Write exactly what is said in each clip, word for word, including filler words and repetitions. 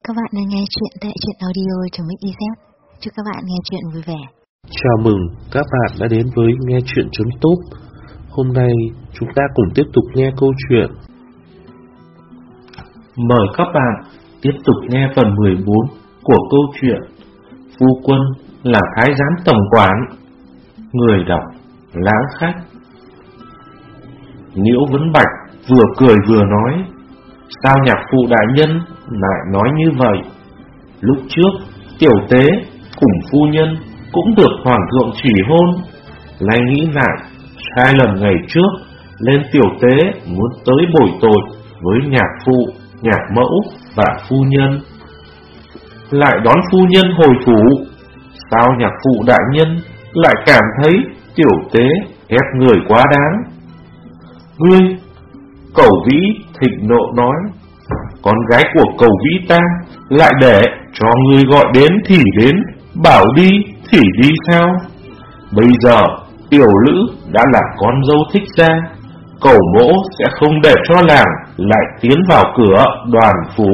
Các bạn đang nghe chuyện tại truyện audio của Mix i zét. Chúc các bạn nghe chuyện vui vẻ. Chào mừng các bạn đã đến với nghe chuyện.top. Hôm nay chúng ta cùng tiếp tục nghe câu chuyện. Mời các bạn tiếp tục nghe phần mười bốn của câu chuyện Phu Quân là Thái Giám Tổng Quản. Người đọc Lãng Khách. Liễu Vấn Bạch vừa cười vừa nói: sao nhạc phụ đại nhân lại nói như vậy? Lúc trước tiểu tế cùng phu nhân cũng được hoàng thượng chỉ hôn. Lại nghĩ lại, sai lầm ngày trước lên tiểu tế muốn tới bồi tội với nhạc phụ, nhạc mẫu và phu nhân, lại đón phu nhân hồi phủ. Sao nhạc phụ đại nhân lại cảm thấy tiểu tế ép người quá đáng? Ngươi! Cẩu Vĩ thịnh nộ nói: con gái của Cẩu Vĩ ta lại để cho ngươi gọi đến thì đến, bảo đi thì đi sao? Bây giờ tiểu lữ đã là con dâu thích gia, Cẩu mỗ sẽ không để cho làng lại tiến vào cửa Đoàn phủ.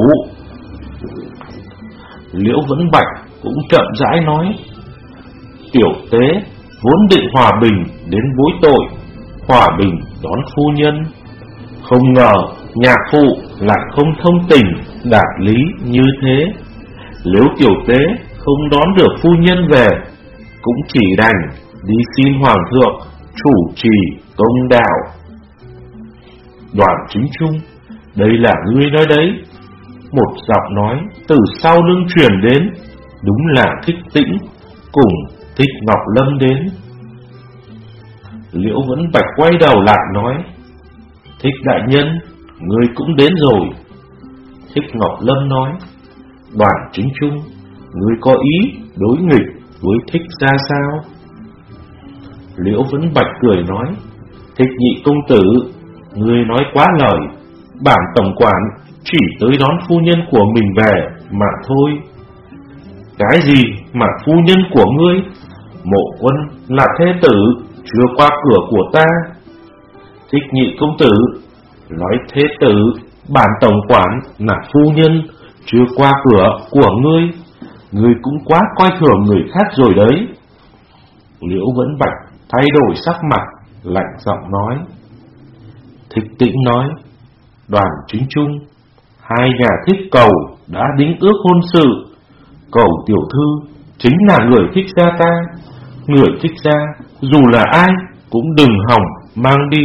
Liễu Vấn Bạch cũng chậm rãi nói: tiểu tế vốn định hòa bình đến bối tội, hòa bình đón phu nhân, không ngờ nhạc phụ lại không thông tình đạt lý như thế. Nếu tiểu tế không đón được phu nhân về, cũng chỉ đành đi xin hoàng thượng chủ trì công đạo. Đoàn Chính Trung, đây là ngươi nói đấy. Một giọng nói từ sau lưng truyền đến, đúng là Thích Tĩnh cùng Thích Ngọc Lâm đến. Liễu Vấn Bạch quay đầu lại nói: Thích đại nhân, ngươi cũng đến rồi. Thích Ngọc Lâm nói: Đoàn Chính Trung, ngươi có ý đối nghịch với Thích gia sao? Liễu Vấn Bạch cười nói: Thích nhị công tử, ngươi nói quá lời. Bản tổng quản chỉ tới đón phu nhân của mình về mà thôi. Cái gì mà phu nhân của ngươi? Mộ Quân là thế tử, chưa qua cửa của ta. Thích nhị công tử, nói thế tử, bản tổng quản là phu nhân, chưa qua cửa của ngươi. Ngươi cũng quá coi thường người khác rồi đấy. Liễu Vấn Bạch thay đổi sắc mặt, lạnh giọng nói. Thích Tĩnh nói: Đoàn Chính Trung, hai nhà Thích Cầu đã đính ước hôn sự. Cầu tiểu thư chính là người Thích gia ta. Người Thích gia dù là ai cũng đừng hòng mang đi.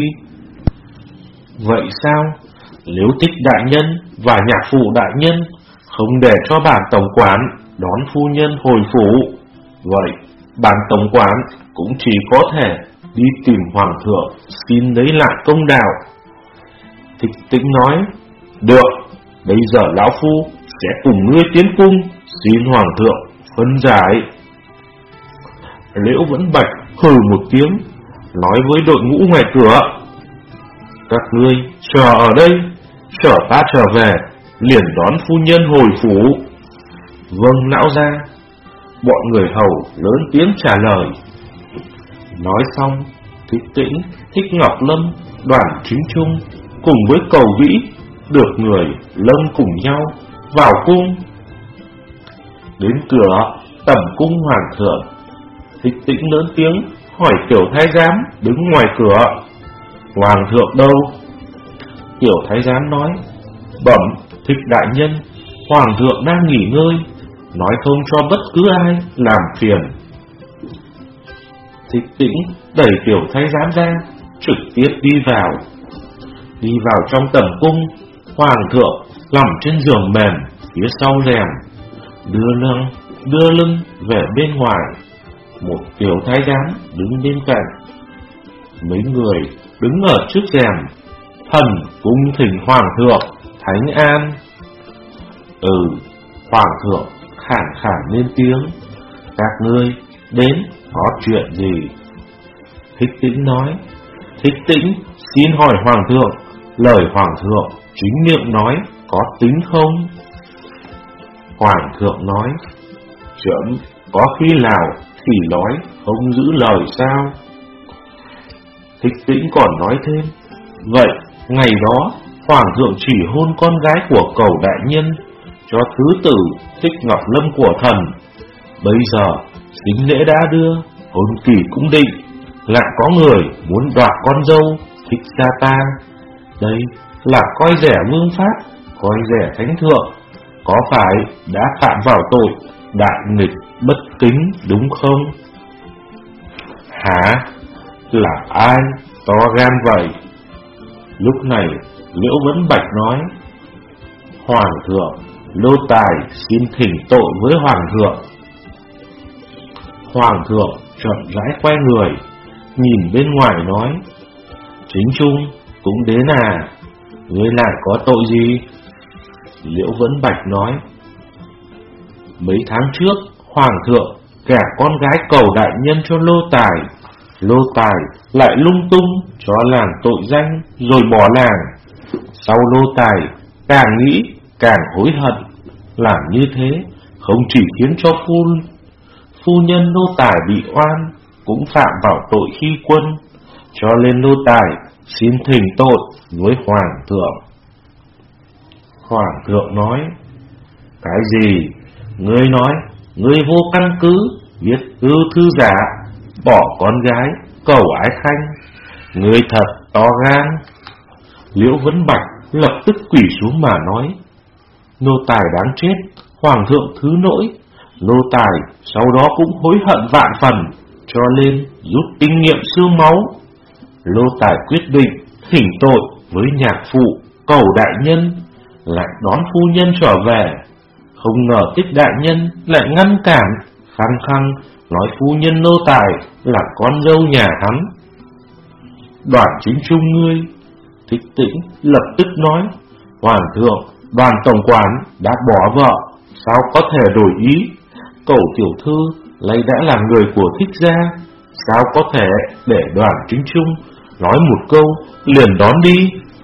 Vậy sao? Nếu Thích đại nhân và nhạc phụ đại nhân không để cho bản tổng quản đón phu nhân hồi phủ, vậy bản tổng quản cũng chỉ có thể đi tìm hoàng thượng xin lấy lại công đạo. Thích Tĩnh nói: được, bây giờ lão phu sẽ cùng ngươi tiến cung xin hoàng thượng phân giải. Liễu Vấn Bạch hừ một tiếng, nói với đội ngũ ngoài cửa: các ngươi chờ ở đây, chờ ta trở về liền đón phu nhân hồi phủ. Vâng lão gia. Bọn người hầu lớn tiếng trả lời. Nói xong, Thích Tĩnh, Thích Ngọc Lâm, Đoàn Chính Trung cùng với Cẩu Vĩ được người lâm cùng nhau vào cung. Đến cửa tẩm cung hoàng thượng, Thích Tĩnh lớn tiếng hỏi tiểu thái giám đứng ngoài cửa: hoàng thượng đâu? Tiểu thái giám nói: bẩm Thích đại nhân, hoàng thượng đang nghỉ ngơi, nói không cho bất cứ ai làm phiền. Thích Tĩnh đẩy tiểu thái giám ra, trực tiếp đi vào. Đi vào trong tẩm cung, hoàng thượng nằm trên giường mềm phía sau rèm, đưa lưng đưa lưng về bên ngoài. Một tiểu thái giám đứng bên cạnh. Mấy người đứng ở trước rèm: thần cung thỉnh hoàng thượng thánh an. Ừ, hoàng thượng khản khản lên tiếng: các ngươi đến có chuyện gì? Thích Tĩnh nói: Thích Tĩnh xin hỏi hoàng thượng, lời hoàng thượng chính miệng nói có tính không? Hoàng thượng nói: chấm có khi nào thì nói không giữ lời sao? Thích Tĩnh còn nói thêm: vậy ngày đó hoàng thượng chỉ hôn con gái của Cẩu đại nhân, cho thứ tử Thích Ngọc Lâm của thần. Bây giờ sính lễ đã đưa, hôn kỳ cũng định, lại có người muốn đoạt con dâu Thích gia ta. Đây là coi rẻ vương pháp, coi rẻ thánh thượng, có phải đã phạm vào tội đại nghịch bất kính đúng không? Hả? Là ai to gan vậy? Lúc này Liễu Vẫn Bạch nói: Hoàng thượng, Lô Tài xin thỉnh tội với Hoàng thượng. Hoàng thượng chậm rãi quay người, nhìn bên ngoài nói: Chính Trung cũng đến à? Ngươi lại có tội gì? Liễu Vẫn Bạch nói: Mấy tháng trước Hoàng thượng gả con gái cầu đại nhân cho Lô Tài, Lô Tài lại lung tung cho làng tội danh rồi bỏ làng. Sau Lô Tài càng nghĩ càng hối hận, làm như thế không chỉ khiến cho phu phu nhân Lô Tài bị oan, cũng phạm vào tội khi quân, cho nên Lô Tài xin thỉnh tội với Hoàng thượng. Hoàng thượng nói: Cái gì? Ngươi nói ngươi vô căn cứ viết ưu thư giả, bỏ con gái cầu ái khanh, ngươi thật to gan. Liễu Vấn Bạch lập tức quỳ xuống mà nói: Nô tài đáng chết, Hoàng thượng thứ lỗi. Nô tài sau đó cũng hối hận vạn phần, cho nên rút kinh nghiệm xương máu. Nô tài quyết định thỉnh tội với nhạc phụ cầu đại nhân, lại đón phu nhân trở về. Không ngờ Thích đại nhân lại ngăn cản, khăng khăng nói phu nhân nô tài là con dâu nhà hắn. Đoàn Chính Trung ngươi. Thích Tĩnh lập tức nói: Hoàng thượng, Đoàn tổng quản đã bỏ vợ, sao có thể đổi ý? Cậu tiểu thư lấy đã là người của Thích gia, sao có thể để Đoàn Chính Trung nói một câu liền đón đi?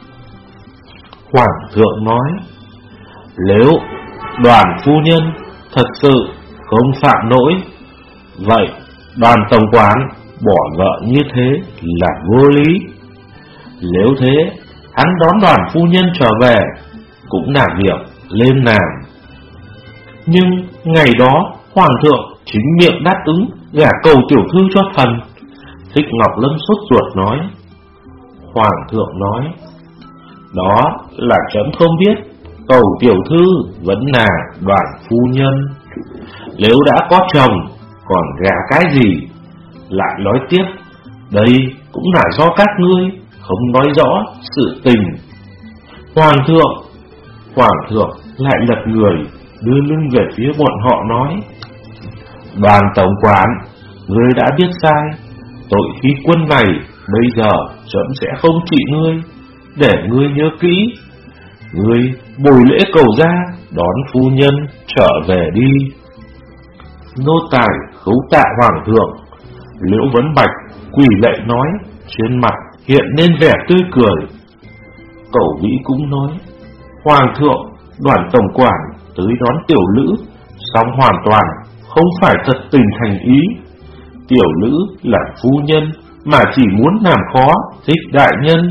Hoàng thượng nói: Nếu Đoàn phu nhân thật sự không phạm lỗi, vậy Đoàn tổng quản bỏ vợ như thế là vô lý. Nếu thế, hắn đón Đoàn phu nhân trở về cũng là việc lên làm. Nhưng ngày đó Hoàng thượng chính miệng đáp ứng gả cầu tiểu thư cho thần. Thích Ngọc Lâm sốt ruột nói: Hoàng thượng nói: Đó là chấm không biết, cầu tiểu thư vẫn là Đoàn phu nhân. Nếu đã có chồng còn gả cái gì? Lại nói tiếp, đây cũng là do các ngươi không nói rõ sự tình. Hoàng thượng. Hoàng thượng lại lật người, đưa lưng về phía bọn họ nói: Đoàn tổng quản, ngươi đã biết sai, tội khi quân này bây giờ chấm sẽ không trị ngươi, để ngươi nhớ kỹ. Ngươi bồi lễ cầu gia, đón phu nhân trở về đi. Nô tài khấu tạ Hoàng thượng. Liễu Vấn Bạch quỳ lạy nói, trên mặt hiện lên vẻ tươi cười. Cẩu Vĩ cũng nói: Hoàng thượng, Đoàn tổng quản tới đón tiểu lữ, song hoàn toàn không phải thật tình thành ý. Tiểu lữ là phu nhân mà chỉ muốn làm khó Thích đại nhân.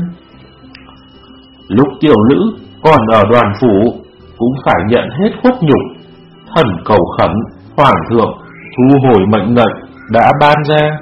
Lúc tiểu lữ còn ở Đoàn phủ cũng phải nhận hết khuất nhục. Thần cầu khẩn Hoàng thượng thu hồi mệnh lệnh đã ban ra.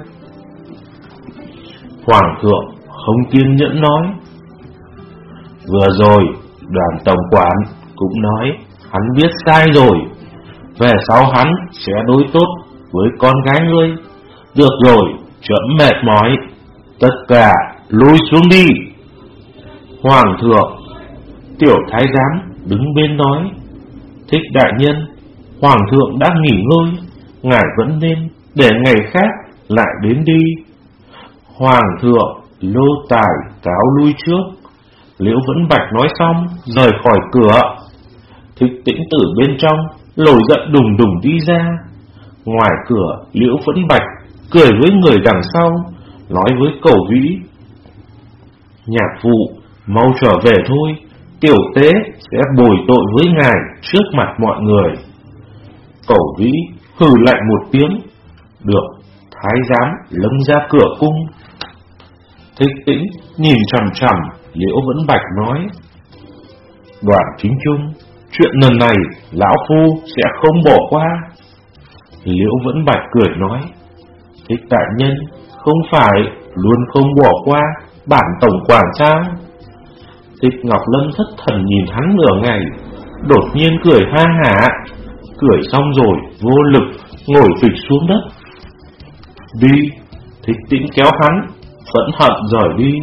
Hoàng thượng không kiên nhẫn nói: Vừa rồi Đoàn tổng quản cũng nói hắn biết sai rồi, về sau hắn sẽ đối tốt với con gái ngươi. Được rồi, chấm mệt mỏi, tất cả lui xuống đi. Hoàng thượng. Tiểu thái giám đứng bên nói: Thích đại nhân, Hoàng thượng đã nghỉ ngơi, ngài vẫn nên để ngày khác lại đến đi. Hoàng thượng, Lô Tài cáo lui trước. Liễu Vẫn Bạch nói xong rời khỏi cửa. Thích Tĩnh từ bên trong nổi giận đùng đùng đi ra. Ngoài cửa, Liễu Vẫn Bạch cười với người đằng sau, nói với Cẩu Vĩ: Nhạc phụ, mau trở về thôi, tiểu tế sẽ bồi tội với ngài trước mặt mọi người. Cẩu Vĩ hừ lạnh một tiếng. Được, thái giám lâng ra cửa cung. Thích Tĩnh nhìn chằm chằm Liễu Vẫn Bạch nói: Đoàn Chính Trung, chuyện lần này lão phu sẽ không bỏ qua. Liễu Vẫn Bạch cười nói, Thích đại nhân không phải luôn không bỏ qua bản tổng quản sao? Thích Ngọc Lâm thất thần nhìn hắn nửa ngày, đột nhiên cười ha hả. Cười xong rồi vô lực ngồi phịch xuống đất. Đi. Thích Tĩnh kéo hắn, phẫn hận rời đi.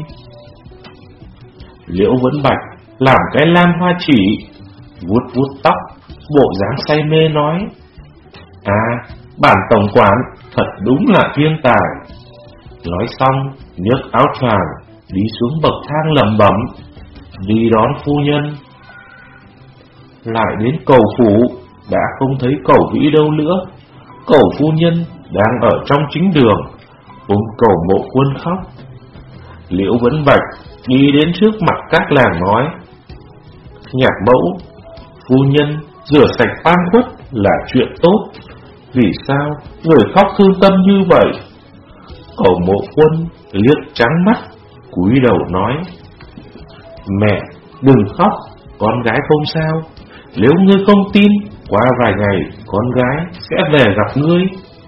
Liễu Vẫn Bạch làm cái lam hoa chỉ, vuốt vuốt tóc, bộ dáng say mê nói, À, bản tổng quản thật đúng là thiên tài. Nói xong nhấc áo choàng đi xuống bậc thang lẩm bẩm, đi đón phu nhân. Lại đến cầu phủ, đã không thấy Cẩu Vĩ đâu nữa. Cẩu phu nhân đang ở trong chính đường, ôm Cẩu Mộ Quân khóc. Liễu Vẫn Bạch đi đến trước mặt các làng nói, Nhạc mẫu, phu nhân rửa sạch oan khuất là chuyện tốt, vì sao người khóc thương tâm như vậy? Cẩu Mộ Quân liếc trắng mắt, cúi đầu nói, Mẹ, đừng khóc, con gái không sao. Nếu ngươi không tin, qua vài ngày con gái sẽ về gặp ngươi.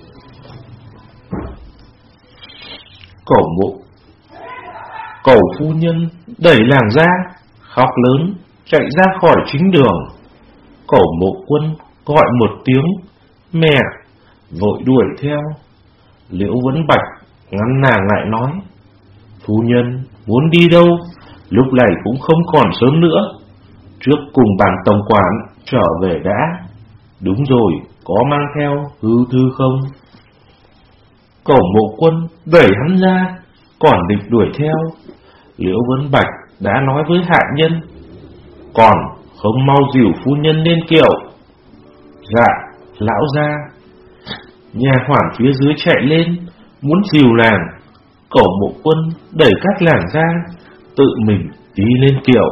Cẩu mộ Cẩu phu nhân đẩy làng ra, khóc lớn, chạy ra khỏi chính đường. Cẩu Mộ Quân gọi một tiếng mẹ, vội đuổi theo. Liễu Vẫn Bạch ngăn nàng lại nói, phu nhân muốn đi đâu, lúc này cũng không còn sớm nữa, trước cùng bản tổng quản trở về đã. Đúng rồi, có mang theo hư thư không? Cẩu Mộ Quân đẩy hắn ra, còn định đuổi theo. Liễu Vẫn Bạch đã nói với hạ nhân, còn không mau dìu phu nhân lên kiệu. Dạ, lão gia. Nhà hoàn phía dưới chạy lên, muốn dìu làng. Cẩu Mộ Quân đẩy các làng ra, tự mình đi lên kiệu.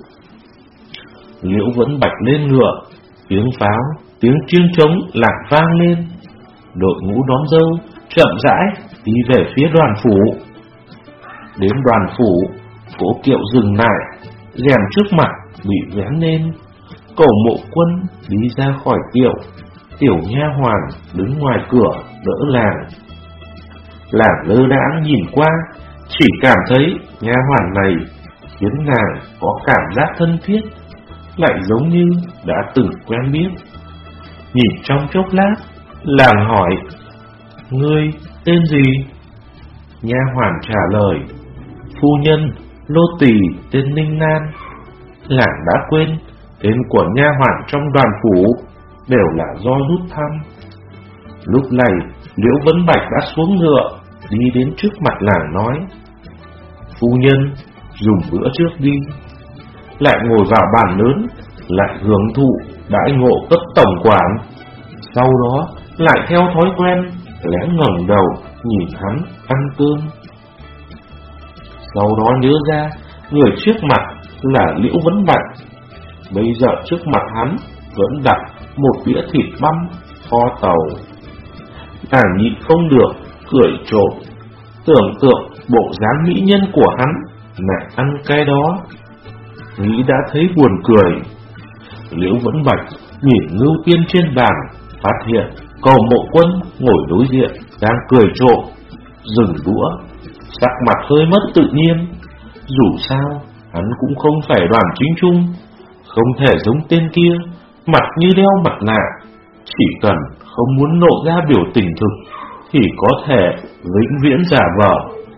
Liễu Vẫn Bạch lên ngựa, tiếng pháo, tiếng chiêng trống lạc vang lên. Đội ngũ đón dâu chậm rãi đi về phía đoàn phủ. Đến đoàn phủ, cỗ kiệu dừng lại, rèm trước mặt bị vén lên. Cẩu Mộ Quân đi ra khỏi kiệu, tiểu nha hoàn đứng ngoài cửa đỡ làng. Làng lơ đãng nhìn qua, chỉ cảm thấy nha hoàn này khiến nàng có cảm giác thân thiết, lại giống như đã từng quen biết. Nhìn trong chốc lát, làng hỏi, ngươi tên gì? Nha hoàn trả lời, phu nhân nô tỳ tên Ninh Nan. Làng đã quên tên của nha hoàn trong đoàn phủ đều là do rút thăm. Lúc này Liễu Vẫn Bạch đã xuống ngựa, đi đến trước mặt làng nói, phu nhân dùng bữa trước đi. Lại ngồi vào bàn lớn, lại hưởng thụ đãi ngộ cấp tổng quản. Sau đó lại theo thói quen lén ngẩng đầu nhìn hắn ăn cơm. Sau đó nhớ ra người trước mặt là Liễu Vẫn Bạch. Bây giờ trước mặt hắn vẫn đặt một đĩa thịt băm kho tàu. Nàng nhịn không được cười trộm, tưởng tượng bộ dáng mỹ nhân của hắn lại ăn cái đó, nghĩ đã thấy buồn cười. Liễu Vẫn Bạch nhìn Ngưu Tiên trên bàn, phát hiện Cẩu Mộ Quân ngồi đối diện đang cười trộm, dừng đũa, sắc mặt hơi mất tự nhiên. Dù sao hắn cũng không phải đoàn chính trung, không thể giống tên kia mặt như đeo mặt nạ, chỉ cần không muốn lộ ra biểu tình thực thì có thể vĩnh viễn giả vờ.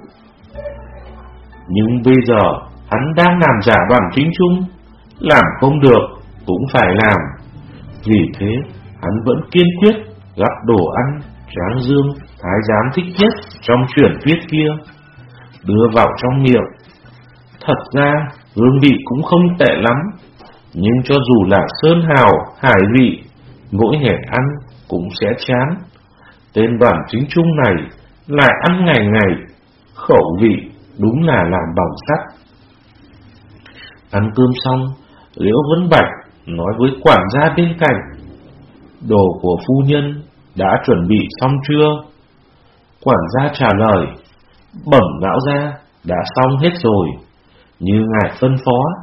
Nhưng bây giờ hắn đang làm giả đoàn chính trung, làm không được cũng phải làm. Vì thế hắn vẫn kiên quyết gắp đồ ăn Tráng Dương thái giám thích nhất trong truyền thuyết kia, đưa vào trong miệng. Thật ra hương vị cũng không tệ lắm, nhưng cho dù là sơn hào hải vị, mỗi ngày ăn cũng sẽ chán. Tên đoàn chính trung này lại ăn ngày ngày, khẩu vị đúng là làm bằng sắt. Ăn cơm xong, Liễu Vẫn Bạch nói với quản gia bên cạnh, đồ của phu nhân đã chuẩn bị xong chưa? Quản gia trả lời, bẩm lão gia đã xong hết rồi, như ngài phân phó.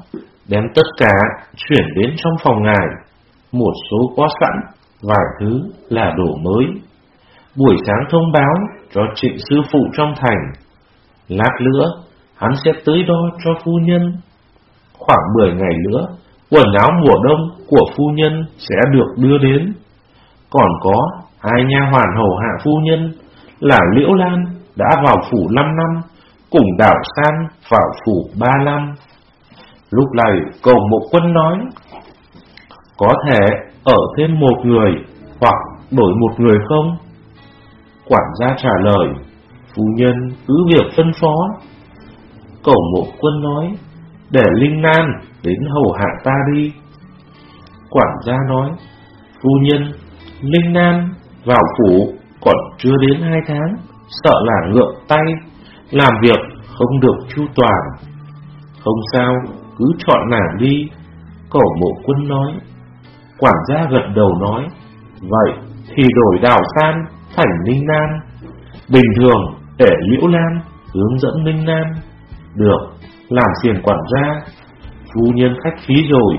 đem tất cả chuyển đến trong phòng ngài. Một số có sẵn, vài thứ là đồ mới. Buổi sáng thông báo cho Trịnh sư phụ trong thành. Lát nữa hắn sẽ tới đó cho phu nhân. Khoảng mười ngày nữa, quần áo mùa đông của phu nhân sẽ được đưa đến. Còn có hai nha hoàn hầu hạ phu nhân là Liễu Lan đã vào phủ năm năm, cùng Đào San vào phủ ba năm. Lúc này Cầu Mộ Quân nói, có thể ở thêm một người hoặc đổi một người không? Quản gia trả lời, phu nhân cứ việc phân phó. Cầu Mộ Quân nói, để Linh Nan đến hầu hạ ta đi. Quản gia nói, phu nhân, Linh Nan vào phủ còn chưa đến hai tháng, sợ là ngượng tay, làm việc không được chu toàn. Không sao, cứ chọn nàng đi. Cầu Mộ Quân nói. Quản gia gật đầu nói, vậy thì đổi Đào San thành Linh Nan. Bình thường để Liễu Lan hướng dẫn Linh Nan. Được, làm phiền quản gia, phu nhân khách khí rồi.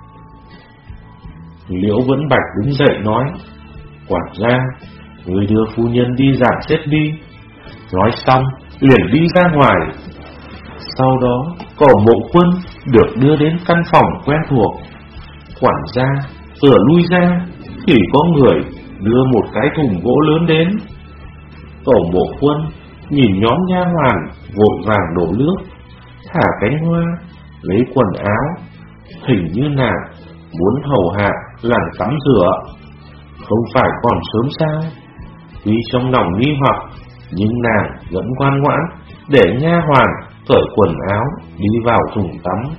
Liễu Vẫn Bạch đứng dậy nói, quản gia, người đưa phu nhân đi dàn xếp đi. Nói xong liền đi ra ngoài. Sau đó Cầu Mộ Quân được đưa đến căn phòng quen thuộc. Quản gia vừa lui ra thì có người đưa một cái thùng gỗ lớn đến. Cầu Mộ Quân nhìn nhóm nha hoàn vội vàng đổ nước, thả cánh hoa, lấy quần áo. Hình như nàng muốn hầu hạ làng tắm rửa. Không phải còn sớm sao? Tuy trong lòng nghi hoặc, nhưng nàng vẫn ngoan ngoãn để nha hoàn cởi quần áo đi vào thùng tắm.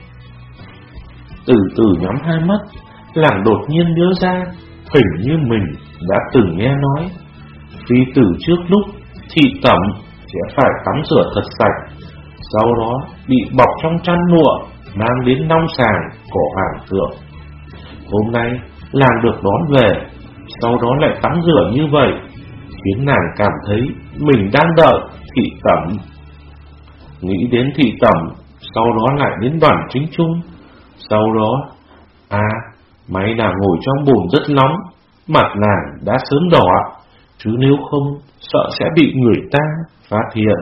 Từ từ nhắm hai mắt, làng đột nhiên nhớ ra, hình như mình đã từng nghe nói, phi tử trước lúc thị tẩm sẽ phải tắm rửa thật sạch, sau đó bị bọc trong chăn lụa mang đến long sàng của hoàng thượng. Hôm nay làng được đón về, sau đó lại tắm rửa như vậy, khiến nàng cảm thấy mình đang đợi thị tẩm. Nghĩ đến thị tẩm, sau đó lại đến Đoàn Chính Trung. Sau đó, à, may là ngồi trong bồn rất nóng, mặt nàng đã sớm đỏ, chứ nếu không sợ sẽ bị người ta phát hiện.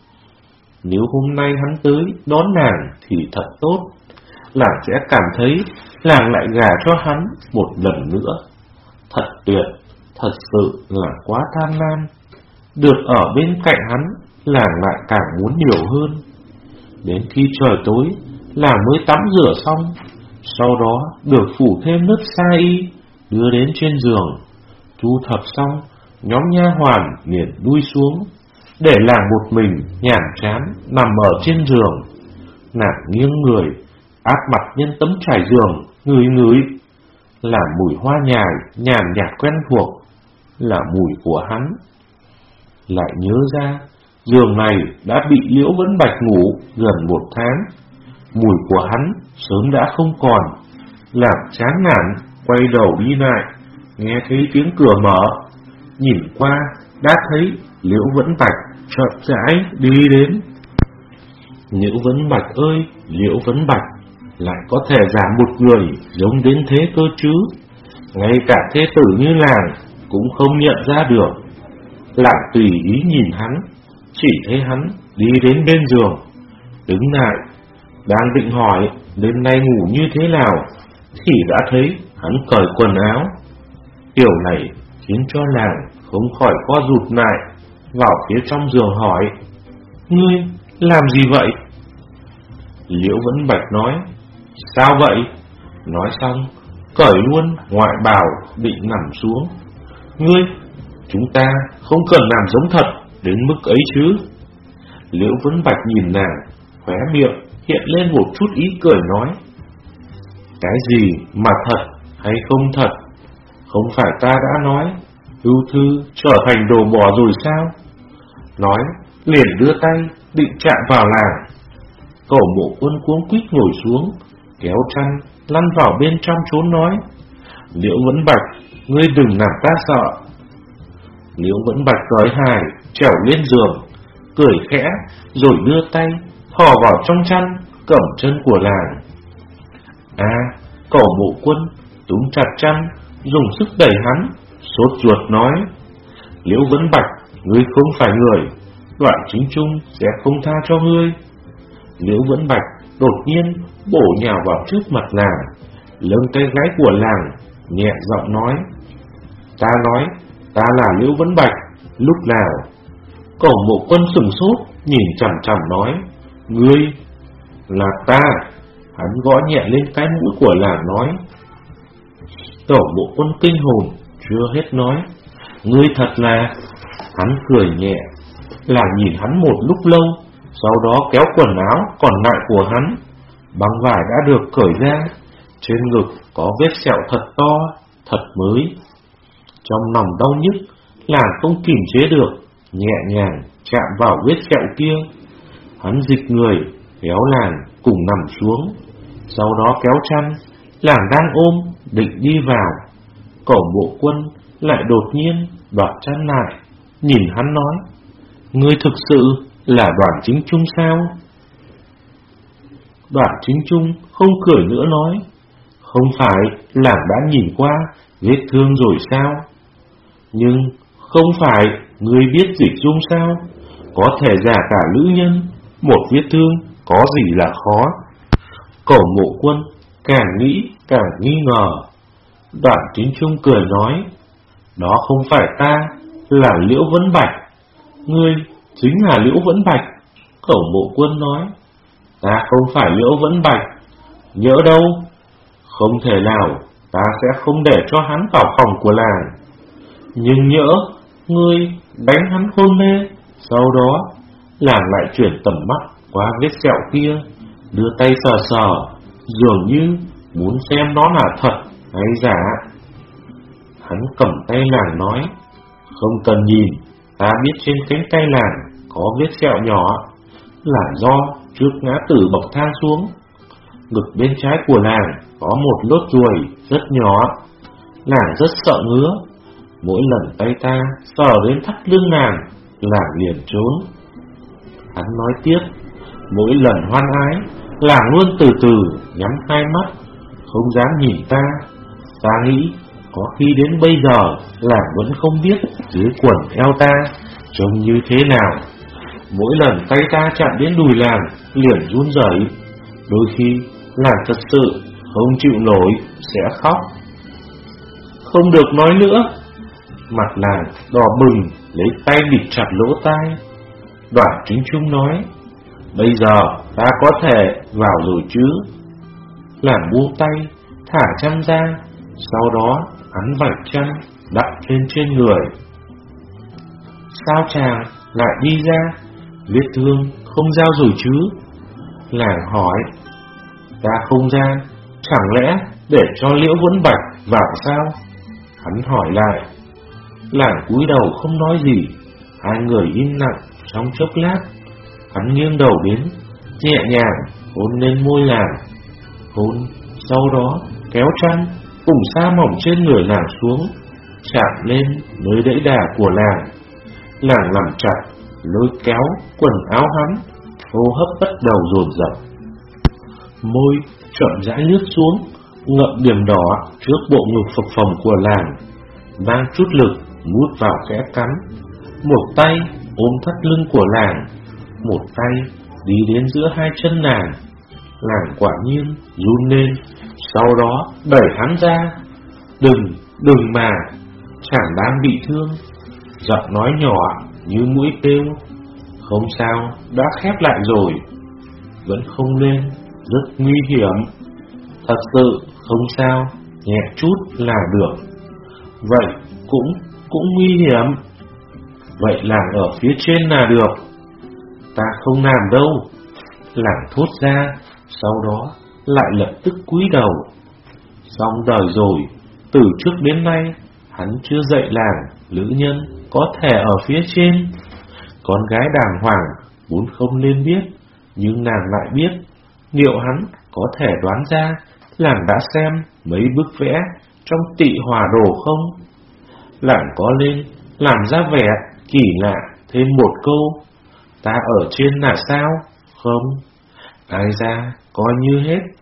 Nếu hôm nay hắn tới đón nàng thì thật tốt, làng sẽ cảm thấy làng lại gả cho hắn một lần nữa. Thật tuyệt, thật sự là quá tham lam. Được ở bên cạnh hắn, làng lại càng muốn nhiều hơn. Đến khi trời tối, làng mới tắm rửa xong, sau đó được phủ thêm nước sa y, đưa đến trên giường. Thu thập xong, nhóm nha hoàn liền đuôi xuống, để làng một mình nhàm chán nằm ở trên giường. Nàng nghiêng người, áp mặt lên tấm trải giường, ngửi ngửi, là mùi hoa nhài nhàn nhạt quen thuộc, là mùi của hắn. Lại nhớ ra, giường này đã bị Liễu Vẫn Bạch ngủ gần một tháng, mùi của hắn sớm đã không còn. Làm chán nản, quay đầu đi lại, nghe thấy tiếng cửa mở, nhìn qua đã thấy Liễu Vẫn Bạch chậm rãi đi đến. Liễu Vẫn Bạch ơi, Liễu Vẫn Bạch, lại có thể giả một người giống đến thế cơ chứ? Ngay cả thế tử như làng cũng không nhận ra được. Làng tùy ý nhìn hắn, chỉ thấy hắn đi đến bên giường, đứng lại, đang định hỏi đêm nay ngủ như thế nào, thì đã thấy hắn cởi quần áo. Điều này khiến cho làng không khỏi co rụt lại, vào phía trong giường hỏi, ngươi làm gì vậy? Liễu Vẫn Bạch nói, sao vậy? Nói xong, cởi luôn ngoại bào định nằm xuống. Ngươi, chúng ta không cần làm giống thật đến mức ấy chứ? Liễu Vẫn Bạch nhìn nàng, khóe miệng hiện lên một chút ý cười nói, cái gì mà thật hay không thật? Không phải ta đã nói ưu thư trở thành đồ bỏ rồi sao? Nói liền đưa tay định chạm vào làng. Cổ Mộ Quân cuống quýt ngồi xuống, kéo chăn lăn vào bên trong trốn nói, Liễu Vẫn Bạch, ngươi đừng làm ta sợ. Liễu Vẫn Bạch cởi hài, trèo lên giường, cười khẽ, rồi đưa tay thò vào trong chăn, cầm chân của làng. À, Cẩu Mộ Quân túm chặt chăn, dùng sức đẩy hắn, sốt ruột nói: Liễu Vấn Bạch, ngươi không phải người, Đoạn Chính Trung sẽ không tha cho ngươi. Liễu Vấn Bạch đột nhiên bổ nhào vào trước mặt nàng, lưng tay gái của nàng, nhẹ giọng nói: Ta nói, ta là Liễu Vấn Bạch, lúc nào? Cẩu Mộ Quân sửng sốt, nhìn chằm chằm nói: Ngươi là ta. Hắn gõ nhẹ lên cái mũi của nàng nói. Cẩu Mộ Quân kinh hồn, chưa hết nói: Ngươi thật là... Hắn cười nhẹ, nàng nhìn hắn một lúc lâu, sau đó kéo quần áo còn lại của hắn. Băng vải đã được cởi ra, trên ngực có vết sẹo thật to, thật mới. Trong lòng đau nhức, nàng không kiềm chế được, nhẹ nhàng chạm vào vết sẹo kia. Hắn dịch người, kéo nàng cùng nằm xuống, sau đó kéo chăn. Nàng đang ôm, định đi vào, Cẩu Mộ Quân lại đột nhiên đoạt chăn lại, nhìn hắn nói: Ngươi thực sự là Đoạn Chính Trung sao? Đoạn Chính Trung không cười nữa nói: Không phải nàng đã nhìn qua vết thương rồi sao? Nhưng không phải ngươi biết dịch dung sao? Có thể giả cả nữ nhân, một vết thương có gì là khó? Cẩu Mộ Quân càng nghĩ càng nghi ngờ. Đoạn Chính Trung cười nói: Đó không phải ta, là Liễu Vấn Bạch. Ngươi chính là Liễu Vấn Bạch. Cẩu Mộ Quân nói: Ta không phải Liễu Vấn Bạch. Nhỡ đâu? Không thể nào, ta sẽ không để cho hắn vào phòng của nàng. Nhưng nhỡ ngươi đánh hắn hôn mê, sau đó nàng lại chuyển tầm mắt qua vết sẹo kia, đưa tay sờ sờ, dường như muốn xem nó là thật hay giả. Hắn cầm tay nàng nói: Không cần nhìn, ta biết trên cánh tay nàng có vết sẹo nhỏ, là do trước ngã từ bậc thang xuống. Ngực bên trái của nàng có một nốt ruồi rất nhỏ. Nàng rất sợ ngứa, mỗi lần tay ta sờ đến thắt lưng nàng, nàng liền trốn. Hắn nói tiếp: Mỗi lần hoan ái, nàng luôn từ từ nhắm hai mắt, không dám nhìn ta. Ta nghĩ có khi đến bây giờ nàng vẫn không biết dưới quần eo ta trông như thế nào. Mỗi lần tay ta chạm đến đùi nàng liền run rẩy, đôi khi nàng thật sự không chịu nổi sẽ khóc. Không được nói nữa. Mặt nàng đỏ bừng, lấy tay bịt chặt lỗ tai. Đoạn Chính Trung nói: Bây giờ ta có thể vào rồi chứ? Nàng buông tay, thả chăn ra, sau đó hắn vạch chăn đặt lên trên người. Sao chàng lại đi ra? Vết thương không giao rồi chứ? Nàng hỏi. Ta không ra, chẳng lẽ để cho Liễu Vấn Bạch vào sao? Hắn hỏi lại. Nàng cúi đầu không nói gì. Hai người im lặng trong chốc lát. Hắn nghiêng đầu đến, nhẹ nhàng hôn lên môi nàng. Hôn, sau đó kéo chăn cùng sa mỏng trên người nàng xuống, chạm lên nơi đẫy đà của nàng. Nàng nằm chặt, lôi kéo quần áo hắn, hô hấp bắt đầu dồn dập. Môi chậm rãi lướt xuống, ngậm điểm đỏ trước bộ ngực phập phồng của nàng, mang chút lực mút vào kẽ cắn. Một tay ôm thắt lưng của nàng, một tay đi đến giữa hai chân nàng. Nàng quả nhiên run lên, sau đó đẩy hắn ra. Đừng, đừng mà, chàng đang bị thương. Giọng nói nhỏ như mũi kêu. Không sao, đã khép lại rồi. Vẫn không lên, rất nguy hiểm. Thật sự không sao, nhẹ chút là được. Vậy cũng, cũng nguy hiểm. Vậy làm ở phía trên là được. Ta không làm đâu. Nàng thốt ra, sau đó lại lập tức cúi đầu. Xong đời rồi, từ trước đến nay hắn chưa dạy nàng nữ nhân có thể ở phía trên. Con gái đàng hoàng vốn không nên biết, nhưng nàng lại biết. Liệu hắn có thể đoán ra nàng đã xem mấy bức vẽ trong Tị Hòa Đồ không? Nàng có lên làm ra vẻ kỳ lạ thêm một câu: Ta ở trên là sao? Không, ai ra coi như hết.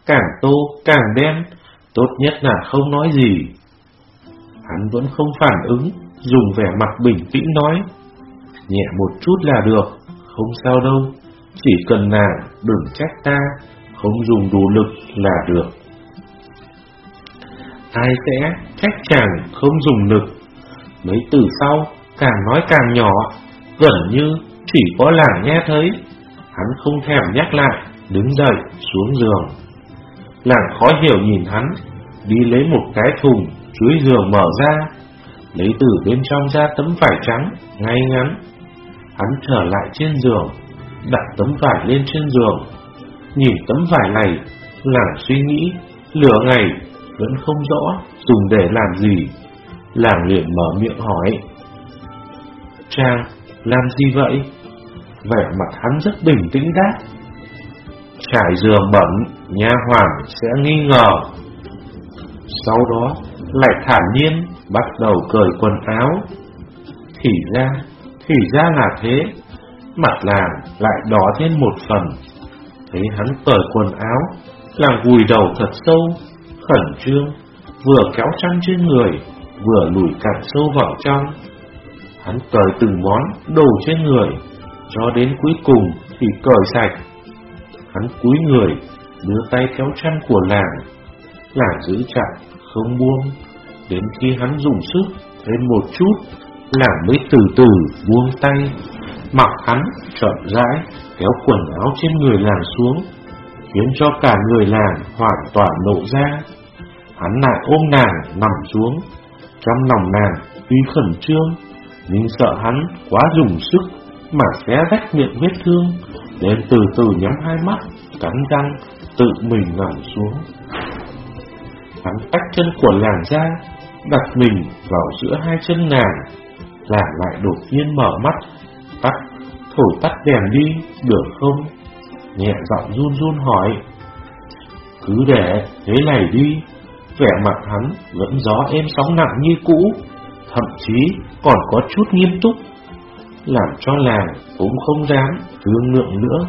càng tô càng đen, tốt nhất là không nói gì. Hắn vẫn không phản ứng, dùng vẻ mặt bình tĩnh nói: nhẹ một chút là được, không sao đâu, chỉ cần nàng đừng trách ta, không dùng đủ lực là được. Ai sẽ trách chàng không dùng lực? Mấy từ sau càng nói càng nhỏ, gần như chỉ có làng nghe thấy. Hắn không thèm nhắc lại, đứng dậy xuống giường. Làng khó hiểu nhìn hắn, đi lấy một cái thùng dưới giường mở ra, lấy từ bên trong ra tấm vải trắng ngay ngắn. Hắn trở lại trên giường, đặt tấm vải lên trên giường. Nhìn tấm vải này, làng suy nghĩ lửa ngày vẫn không rõ dùng để làm gì. Làng liền mở miệng hỏi: chàng làm gì vậy? Vẻ mặt hắn rất bình tĩnh đáp: trải giường bẩn, nha hoàn sẽ nghi ngờ. Sau đó lại thản nhiên bắt đầu cởi quần áo. Thì ra, thì ra là thế. Mặt làng lại đỏ thêm một phần. Thấy hắn cởi quần áo, làng vùi đầu thật sâu, khẩn trương, vừa kéo chăn trên người, vừa lùi càng sâu vào trong. Hắn cởi từng món đồ trên người, cho đến cuối cùng thì cởi sạch. Hắn cúi người, đưa tay kéo chăn của làng. Làng giữ chặt, không buông. Đến khi hắn dùng sức thêm một chút, làng mới từ từ buông tay, mặc hắn chậm rãi kéo quần áo trên người làng xuống, khiến cho cả người làng hoàn toàn lộ ra. Hắn lại ôm nàng nằm xuống. Trong lòng nàng tuy khẩn trương, nhưng sợ hắn quá dùng sức mà xé rách miệng vết thương, nên từ từ nhắm hai mắt, cắn răng tự mình nằm xuống. Hắn tách chân của làng ra, đặt mình vào giữa hai chân nàng. Làng lại đột nhiên mở mắt, tắt, thổi tắt đèn đi, được không? Nhẹ giọng run run hỏi: cứ để thế này đi. Vẻ mặt hắn vẫn gió êm sóng nặng như cũ, thậm chí còn có chút nghiêm túc, làm cho làng cũng không dám thương lượng nữa.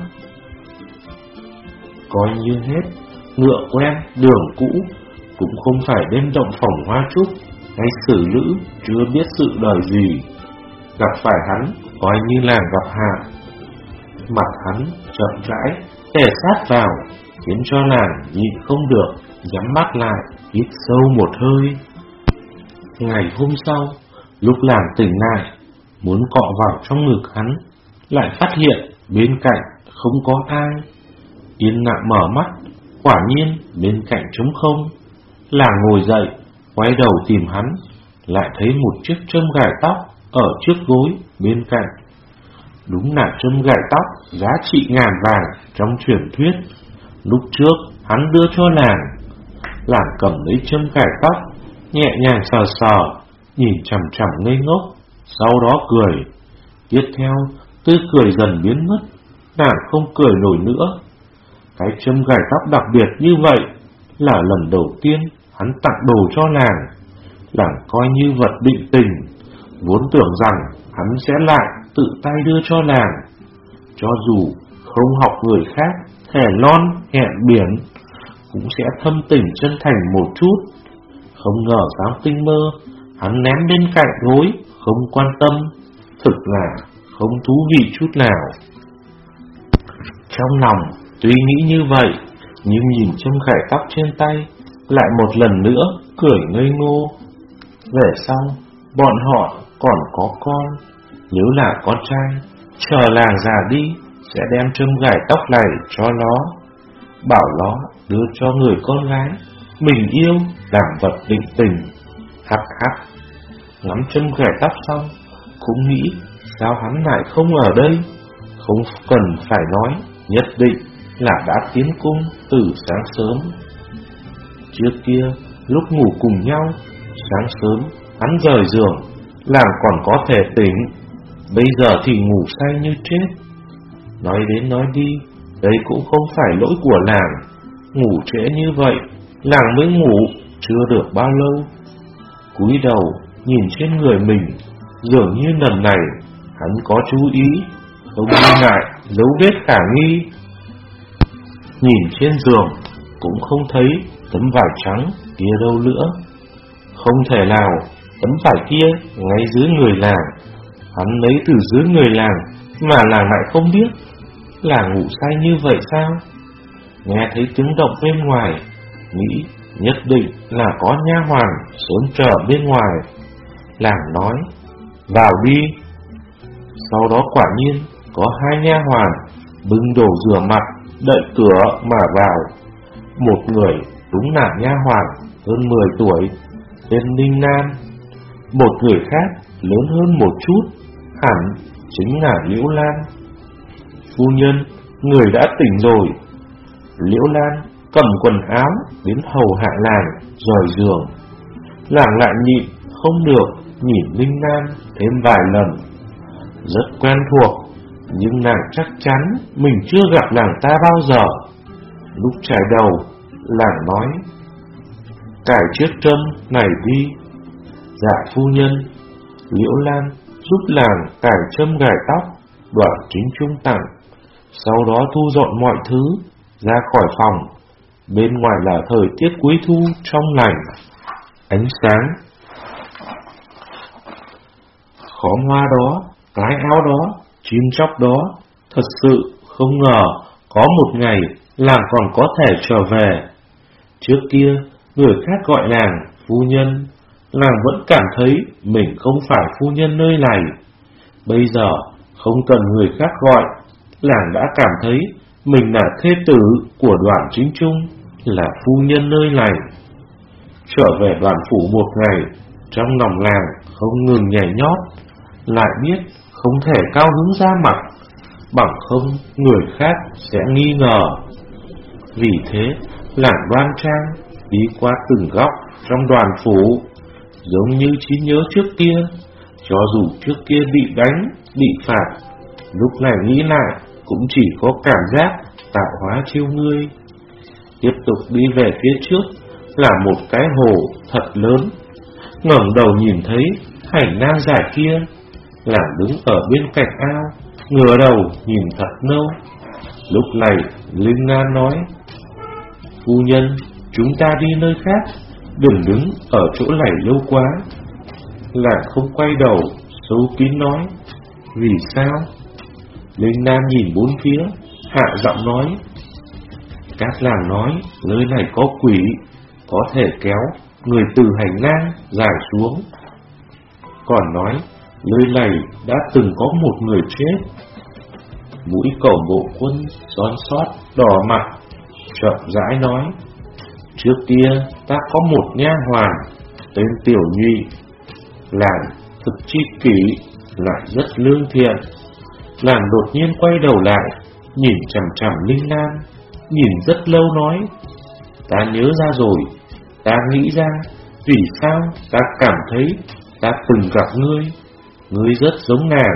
Coi như hết, ngựa quen đường cũ, cũng không phải đêm động phòng hoa trúc hay xử lữ chưa biết sự đời gì. Gặp phải hắn coi như làng gặp hạ. Mặt hắn chậm rãi đè sát vào, khiến cho làng nhịn không được, nhắm mắt lại, hít sâu một hơi. Ngày hôm sau, lúc làng tỉnh lại, muốn cọ vào trong ngực hắn, lại phát hiện bên cạnh không có ai. Yên lặng mở mắt, quả nhiên bên cạnh trống không. Làng ngồi dậy, quay đầu tìm hắn, lại thấy một chiếc châm gài tóc ở trước gối bên cạnh. Đúng là châm gài tóc giá trị ngàn vàng trong truyền thuyết. Lúc trước hắn đưa cho làng. Làng cầm lấy châm gài tóc, nhẹ nhàng sờ sờ, nhìn chằm chằm ngây ngốc, sau đó cười. Tiếp theo, tươi cười dần biến mất, nàng không cười nổi nữa. Cái châm gài tóc đặc biệt như vậy là lần đầu tiên hắn tặng đồ cho làng. Làng coi như vật định tình, vốn tưởng rằng hắn sẽ lại tự tay đưa cho làng. Cho dù không học người khác thề lon hẹn biển, cũng sẽ thâm tình chân thành một chút. Không ngờ dám tinh mơ, hắn ném bên cạnh gối, không quan tâm. Thực là không thú vị chút nào. Trong lòng tuy nghĩ như vậy, nhưng nhìn châm gài tóc trên tay, lại một lần nữa cười ngây ngô. Về sau, bọn họ còn có con. Nếu là con trai, chờ làng già đi, sẽ đem châm gài tóc này cho nó, bảo nó đưa cho người con gái mình yêu làm vật định tình. Hắc hắc. Ngắm châm gài tóc xong, cũng nghĩ sao hắn lại không ở đây. Không cần phải nói, nhất định là đã tiến cung từ sáng sớm. Trước kia, lúc ngủ cùng nhau, sáng sớm hắn rời giường, làng còn có thể tỉnh. Bây giờ thì ngủ say như chết. Nói đến nói đi, đây cũng không phải lỗi của làng. Ngủ trễ như vậy, làng mới ngủ chưa được bao lâu. Cúi đầu nhìn trên người mình, dường như lần này hắn có chú ý, không nghi ngại dấu vết khả nghi. Nhìn trên giường, cũng không thấy tấm vải trắng kia đâu nữa. Không thể nào tấm vải kia ngay dưới người làng. Hắn lấy từ dưới người làng mà làng lại không biết. Làng ngủ say như vậy sao? Nghe thấy tiếng động bên ngoài, nghĩ nhất định là có nha hoàn sớm chờ bên ngoài. Làng nói, vào đi. Sau đó quả nhiên có hai nha hoàn bưng đồ rửa mặt đợi cửa mà vào. Một người đúng là nha hoàn hơn mười tuổi, tên Ninh Nam. Một người khác lớn hơn một chút, hẳn chính là Liễu Lan. Phu nhân, người đã tỉnh rồi. Liễu Lan cầm quần áo đến hầu hạ làng rời giường. Làng lại nhịn không được nhìn Ninh Nam thêm vài lần. Rất quen thuộc, nhưng nàng chắc chắn mình chưa gặp nàng ta bao giờ. Lúc trải đầu, làng nói, cài chiếc trâm này đi. Dạ phu nhân. Liễu Lan giúp làng cài trâm gài tóc Đoạn Chính Trung tặng. Sau đó thu dọn mọi thứ ra khỏi phòng. Bên ngoài là thời tiết cuối thu trong lành, ánh sáng. Khóm hoa đó, cái áo đó, chim chóc đó, thật sự không ngờ có một ngày làng còn có thể trở về. Trước kia, người khác gọi làng phu nhân, làng vẫn cảm thấy mình không phải phu nhân nơi này. Bây giờ, không cần người khác gọi, làng đã cảm thấy mình là thê tử của Đoạn Chính Trung, là phu nhân nơi này. Trở về Đoàn phủ một ngày, trong lòng làng không ngừng nhảy nhót, lại biết không thể cao hứng ra mặt, bằng không người khác sẽ nghi ngờ. Vì thế, làng đoan trang đi qua từng góc trong Đoàn phủ, giống như trí nhớ trước kia. Cho dù trước kia bị đánh, bị phạt, lúc này nghĩ lại cũng chỉ có cảm giác tạo hóa chiêu ngươi. Tiếp tục đi về phía trước là một cái hồ thật lớn. Ngẩng đầu nhìn thấy hành lang dài kia, làng đứng ở bên cạnh ao, ngửa đầu nhìn thật lâu. Lúc này Linh Lan nói, phu nhân, chúng ta đi nơi khác, đừng đứng ở chỗ này lâu quá. Làng không quay đầu, sâu kín nói, vì sao? Linh Lan nhìn bốn phía, hạ giọng nói, các làng nói nơi này có quỷ, có thể kéo người từ hành lang dài xuống. Còn nói nơi này đã từng có một người chết. Mũi Cẩu Mộ Quân son sót đỏ mặt, chậm rãi nói, trước kia ta có một nha hoàn tên Tiểu Nhụy, làng thực chi kỷ, lại rất lương thiện. Làng đột nhiên quay đầu lại, nhìn chằm chằm Linh Lan, nhìn rất lâu nói, ta nhớ ra rồi, ta nghĩ ra vì sao ta cảm thấy ta từng gặp ngươi, ngươi rất giống nàng.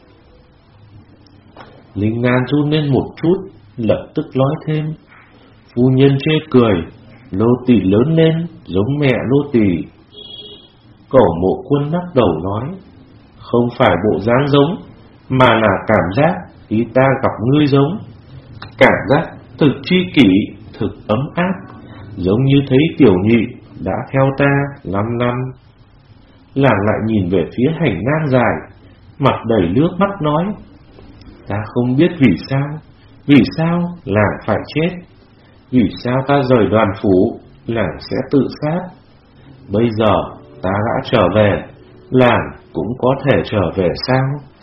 Linh Lan run lên một chút, lập tức nói thêm, phu nhân chê cười, Lô tỳ lớn lên giống mẹ Lô tỳ. Cẩu Mộ Quân lắc đầu nói, không phải bộ dáng giống, mà là cảm giác khi ta gặp ngươi giống. Cảm giác thực chi kỷ, thực ấm áp, giống như thấy Tiểu Nhị đã theo ta năm năm. Làng lại nhìn về phía hành lang dài, mặt đầy nước mắt nói, ta không biết vì sao, vì sao làng phải chết, vì sao ta rời Đoàn phủ, làng sẽ tự sát. Bây giờ ta đã trở về, làng cũng có thể trở về sao?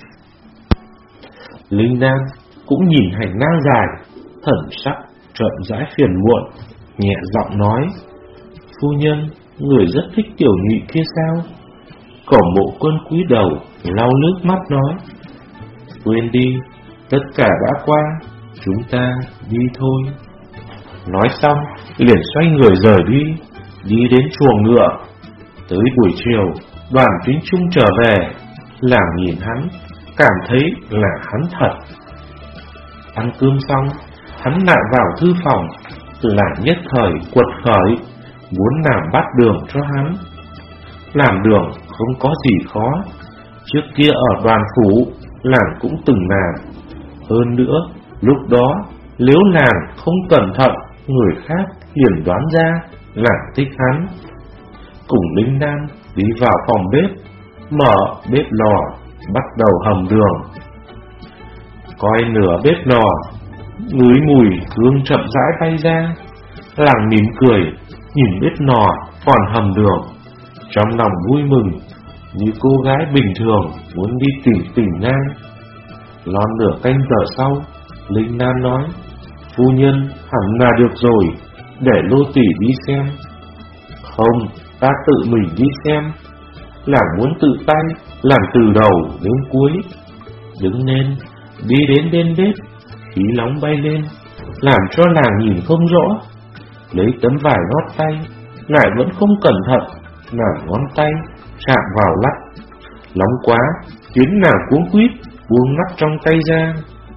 Linh Nam cũng nhìn hành lang dài, thần sắc chậm rãi phiền muộn, nhẹ giọng nói, phu nhân, người rất thích Tiểu Nhụy kia sao? Cẩu Mộ Quân cúi đầu, lau nước mắt nói, quên đi, tất cả đã qua, chúng ta đi thôi. Nói xong, liền xoay người rời đi, đi đến chuồng ngựa. Tới buổi chiều, Đoàn Chính Trung trở về, làng nhìn hắn, cảm thấy là hắn thật. Ăn cơm xong, hắn lại vào thư phòng, làng nhất thời quật khởi, muốn làm bát đường cho hắn. Làm đường không có gì khó, trước kia ở Đoàn phủ, làng cũng từng làm. Hơn nữa, lúc đó, nếu làng không cẩn thận, người khác liền đoán ra là thích hắn. Cùng Linh Nam đi vào phòng bếp, mở bếp lò, bắt đầu hầm đường. Coi nửa bếp lò, ngửi mùi hương chậm rãi bay ra. Làng mỉm cười, nhìn bếp lò còn hầm đường, trong lòng vui mừng, như cô gái bình thường muốn đi tìm tỉnh ngang. Lon nửa canh giờ sau, Linh Nam nói: phu nhân hẳn là được rồi, để Lô tỷ đi xem. Không, ta tự mình đi xem. Làng muốn tự tay làm từ đầu đến cuối. Đứng lên, đi đến bên bếp, khí nóng bay lên, làm cho làng nhìn không rõ. Lấy tấm vải lót tay, lại vẫn không cẩn thận, làm ngón tay chạm vào lắt. Nóng quá, khiến nàng cuống quýt buông nắp trong tay ra.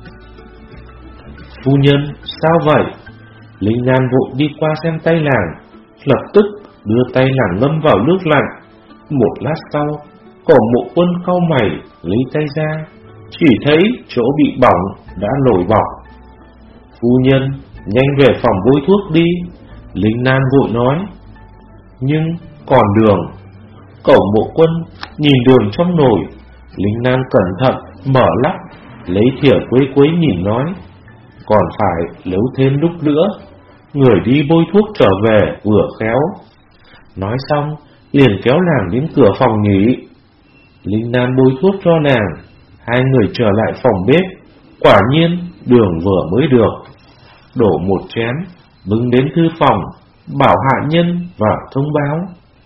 Phu nhân, sao vậy? Linh Nam vội đi qua xem tay làng, lập tức đưa tay làng ngâm vào nước lạnh. Một lát sau, Cổ Mộ Quân cau mày lấy tay ra, chỉ thấy chỗ bị bỏng đã nổi bọt. Phu nhân, nhanh về phòng bôi thuốc đi, Linh Nam vội nói. Nhưng còn đường. Cổ Mộ Quân nhìn đường trong nồi. Linh Nam cẩn thận mở lắp, lấy thìa quấy quấy nhìn nói: còn phải nấu thêm lúc nữa, người đi bôi thuốc trở về vừa khéo. Nói xong liền kéo nàng đến cửa phòng nghỉ. Linh Nam bôi thuốc cho nàng, hai người trở lại phòng bếp. Quả nhiên đường vừa mới được. Đổ một chén, bưng đến thư phòng, bảo hạ nhân vào thông báo.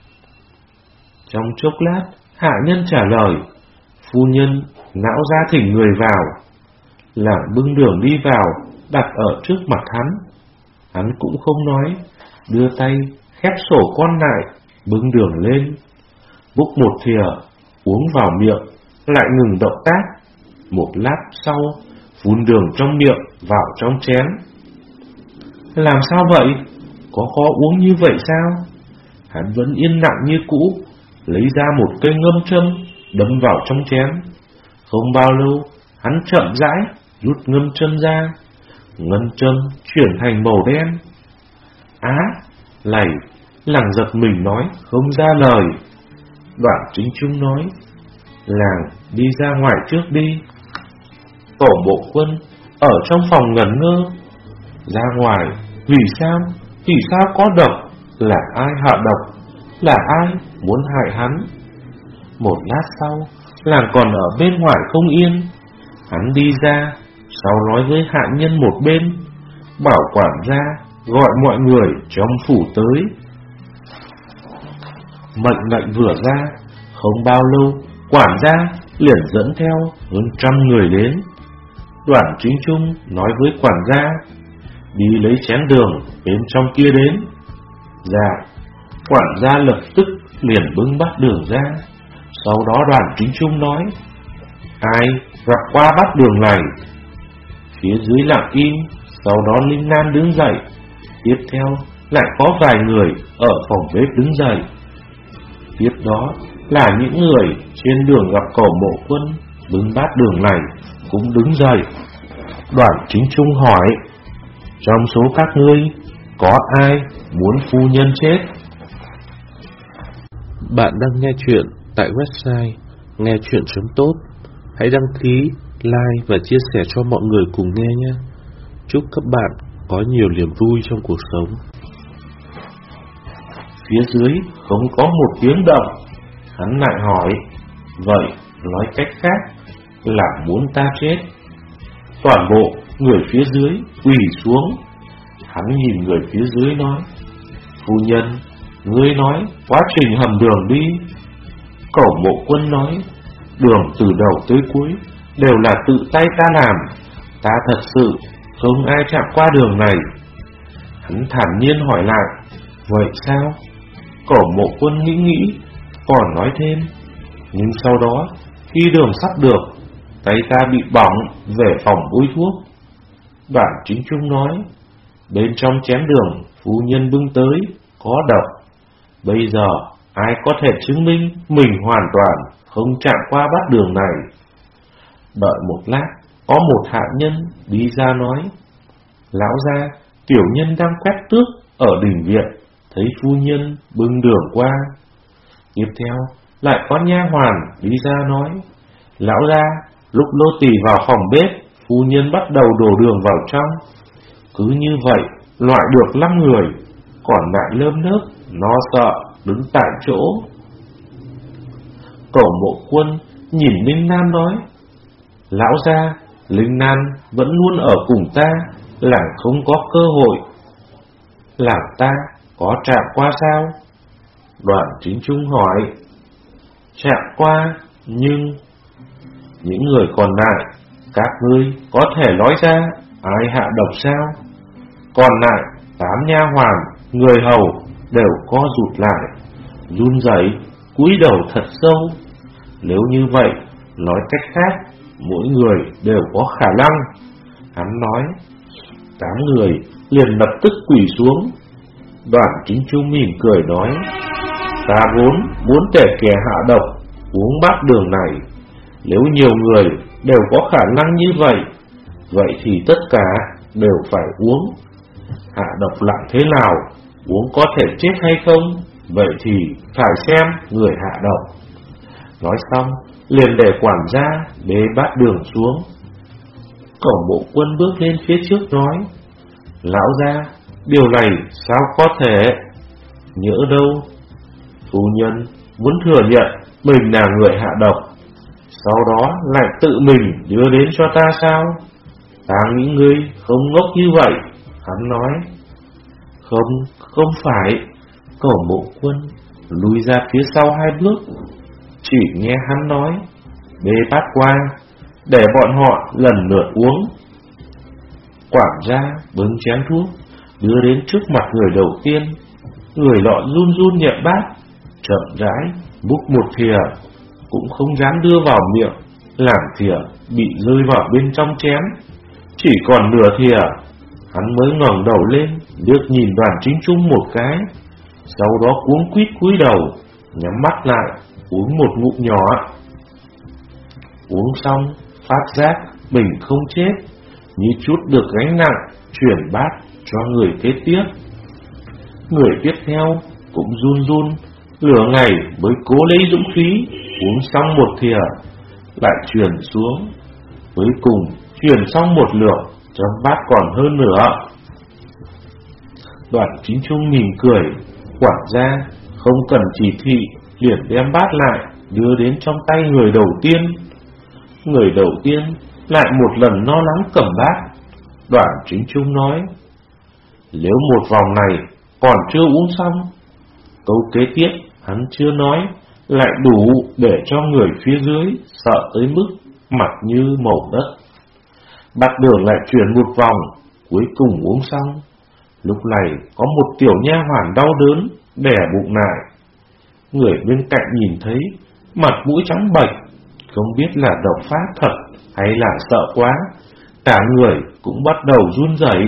Trong chốc lát, hạ nhân trả lời: phu nhân, lão gia thỉnh người vào. Làng bưng đường đi vào, đặt ở trước mặt hắn. Hắn cũng không nói, đưa tay khép sổ con lại, bưng đường lên, múc một thìa, uống vào miệng, lại ngừng động tác. Một lát sau, phun đường trong miệng vào trong chén. Làm sao vậy? Có khó uống như vậy sao? Hắn vẫn yên lặng như cũ, lấy ra một cây ngâm châm, đâm vào trong chén. Không bao lâu, hắn chậm rãi rút ngâm châm ra. Ngân châm chuyển thành màu đen. Á, lầy, làng giật mình nói không ra lời. Đoạn Chính Trung nói: làng đi ra ngoài trước đi. Cổ Mộ Quân ở trong phòng ngẩn ngơ. Ra ngoài, vì sao? Vì sao có độc? Là ai hạ độc? Là ai muốn hại hắn? Một lát sau, làng còn ở bên ngoài không yên. Hắn đi ra, sau nói với hạ nhân một bên, bảo quản gia gọi mọi người trong phủ tới. Mệnh lệnh vừa ra, không bao lâu, quản gia liền dẫn theo hơn trăm người đến. Đoàn Chính Trung nói với quản gia: đi lấy chén đường bên trong kia đến. Dạ. Quản gia lập tức liền bưng bát đường ra. Sau đó Đoàn Chính Trung nói: ai gặp qua bát đường này? Phía dưới lặng im. Sau đó Linh Nam đứng dậy. Tiếp theo lại có vài người ở phòng bếp đứng dậy. Tiếp đó là những người trên đường gặp Cổ Mộ Quân bưng bát đường này cũng đứng dậy. Đoàn Chính Trung hỏi: trong số các ngươi có ai muốn phu nhân chết? Bạn đang nghe chuyện tại website nghe chuyện chấm tốt. Hãy đăng ký, like và chia sẻ cho mọi người cùng nghe nhé. Chúc các bạn có nhiều niềm vui trong cuộc sống. Phía dưới không có một tiếng động. Hắn lại hỏi: vậy nói cách khác là muốn ta chết? Toàn bộ người phía dưới quỳ xuống. Hắn nhìn người phía dưới nói: phu nhân, ngươi nói quá trình hầm đường đi. Cổ Mộ Quân nói: đường từ đầu tới cuối đều là tự tay ta làm. Ta thật sự không ai chạm qua đường này. Hắn thản nhiên hỏi lại: vậy sao? Cổ Mộ Quân nghĩ nghĩ, còn nói thêm: nhưng sau đó khi đường sắp được, tay ta bị bỏng, về phòng bôi thuốc. Đoàn Chính Trung nói: bên trong chén đường phu nhân bưng tới có độc. Bây giờ ai có thể chứng minh mình hoàn toàn không chạm qua bát đường này? Đợi một lát, có một hạ nhân đi ra nói: lão gia, tiểu nhân đang quét tước ở đình viện thấy phu nhân bưng đường qua. Tiếp theo lại có nha hoàn đi ra nói: Lão gia, lúc nô tỳ vào phòng bếp, phu nhân bắt đầu đổ đường vào trong. Cứ như vậy loại được năm người, còn lại lơm lớp lo sợ đứng tại chỗ. Cẩu Mộ Quân nhìn Linh Nan nói: Lão gia, Linh Nan vẫn luôn ở cùng ta, làng không có cơ hội. Làng ta có chạm qua sao? Đoạn Chính Trung hỏi: Chạm qua, nhưng những người còn lại, các ngươi có thể nói ra ai hạ độc sao? Còn lại tám nha hoàn, người hầu đều co rụt lại, run rẩy cúi đầu thật sâu. Nếu như vậy, nói cách khác, mỗi người đều có khả năng. Hắn nói. Tám người liền lập tức quỳ xuống. Đoạn Chính Trung mỉm cười nói: Ta vốn muốn để kẻ hạ độc uống bát đường này. Nếu nhiều người đều có khả năng như vậy, vậy thì tất cả đều phải uống. Hạ độc lại thế nào, uống có thể chết hay không, vậy thì phải xem người hạ độc. Nói xong liền để quản gia bê bát đường xuống. Cẩu Mộ Quân bước lên phía trước nói: Lão gia, điều này sao có thể? Nhỡ đâu phu nhân muốn thừa nhận mình là người hạ độc, sau đó lại tự mình đưa đến cho ta sao? Ta nghĩ ngươi không ngốc như vậy. Hắn nói. Không, không phải. Cẩu Mộ Quân lùi ra phía sau hai bước, chỉ nghe hắn nói: Bê bát qua, để bọn họ lần lượt uống. Quản gia bưng chén thuốc đưa đến trước mặt người đầu tiên. Người lọ run run nhận bát, chậm rãi múc một thìa, cũng không dám đưa vào miệng, làm thìa bị rơi vào bên trong chén. Chỉ còn nửa thìa. Hắn mới ngẩng đầu lên, liếc nhìn Đoàn Chính Trung một cái, sau đó cuống quýt cúi đầu, nhắm mắt lại uống một ngụm nhỏ. Uống xong phát giác mình không chết, như chút được gánh nặng, chuyển bát cho người kế tiếp. Người tiếp theo cũng run run, nửa ngày mới cố lấy dũng khí uống xong một thìa, lại chuyển xuống. Cuối cùng chuyển xong một lượt, trong bát còn hơn nữa. Đoàn Chính Trung mỉm cười. Quản gia không cần chỉ thị, liền đem bát lại đưa đến trong tay người đầu tiên. Người đầu tiên lại một lần lo lắng cầm bát. Đoàn Chính Trung nói: Nếu một vòng này còn chưa uống xong. Câu kế tiếp hắn chưa nói, lại đủ để cho người phía dưới sợ tới mức mặt như màu đất. Bát đường lại chuyển một vòng, cuối cùng uống xong. Lúc này có một tiểu nha hoàn đau đớn đè bụng lại. Người bên cạnh nhìn thấy, mặt mũi trắng bệch, không biết là độc phát thật hay là sợ quá, cả người cũng bắt đầu run rẩy.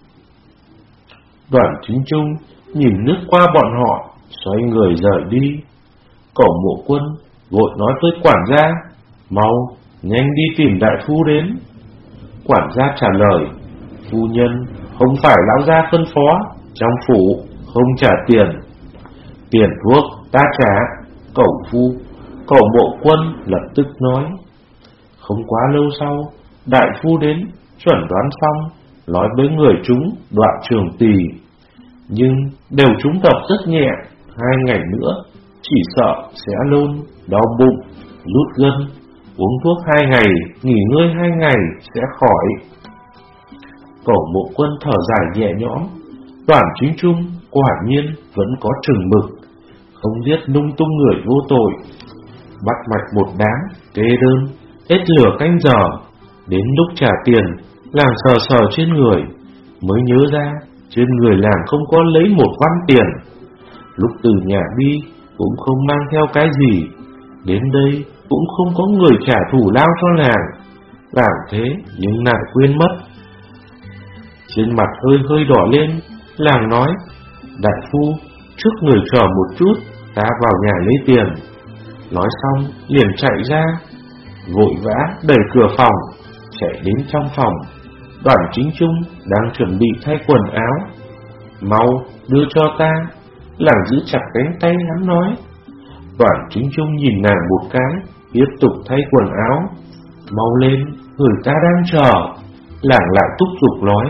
Đoàn Chính Trung nhìn lướt qua bọn họ, xoay người rời đi. Cẩu Mộ Quân vội nói với quản gia: Mau, nhanh đi tìm đại phu đến. Quản gia trả lời: Phu nhân không phải lão gia phân phó, trong phủ không trả tiền. Tiền thuốc ta trả. Cẩu phu Cẩu Mộ Quân lập tức nói. Không quá lâu sau, đại phu đến chuẩn đoán xong, nói với người chúng Đoạn Trường Tỳ, nhưng đều trúng độc rất nhẹ, hai ngày nữa chỉ sợ sẽ nôn, đau bụng, rút gân, uống thuốc hai ngày, nghỉ ngơi hai ngày sẽ khỏi. Cẩu Mộ Quân thở dài nhẹ nhõm. Đoàn Chính Trung quả nhiên vẫn có chừng mực, không giết lung tung người vô tội. Bắt mạch một đám, kê đơn, hết lửa canh giờ. Đến lúc trả tiền, làng sờ sờ trên người, mới nhớ ra trên người làng không có lấy một văn tiền. Lúc từ nhà đi cũng không mang theo cái gì, đến đây cũng không có người trả thù lao cho làng. Làm thế nhưng lại quên mất. Trên mặt hơi hơi đỏ lên, làng nói: Đại phu, trước người chờ một chút, ta vào nhà lấy tiền. Nói xong liền chạy ra, vội vã đẩy cửa phòng, chạy đến trong phòng. Đoàn Chính Trung đang chuẩn bị thay quần áo. Mau đưa cho ta. Làng giữ chặt cánh tay hắn nói. Đoàn Chính Trung nhìn nàng một cái, tiếp tục thay quần áo. Mau lên, người ta đang chờ. Làng lại thúc giục nói.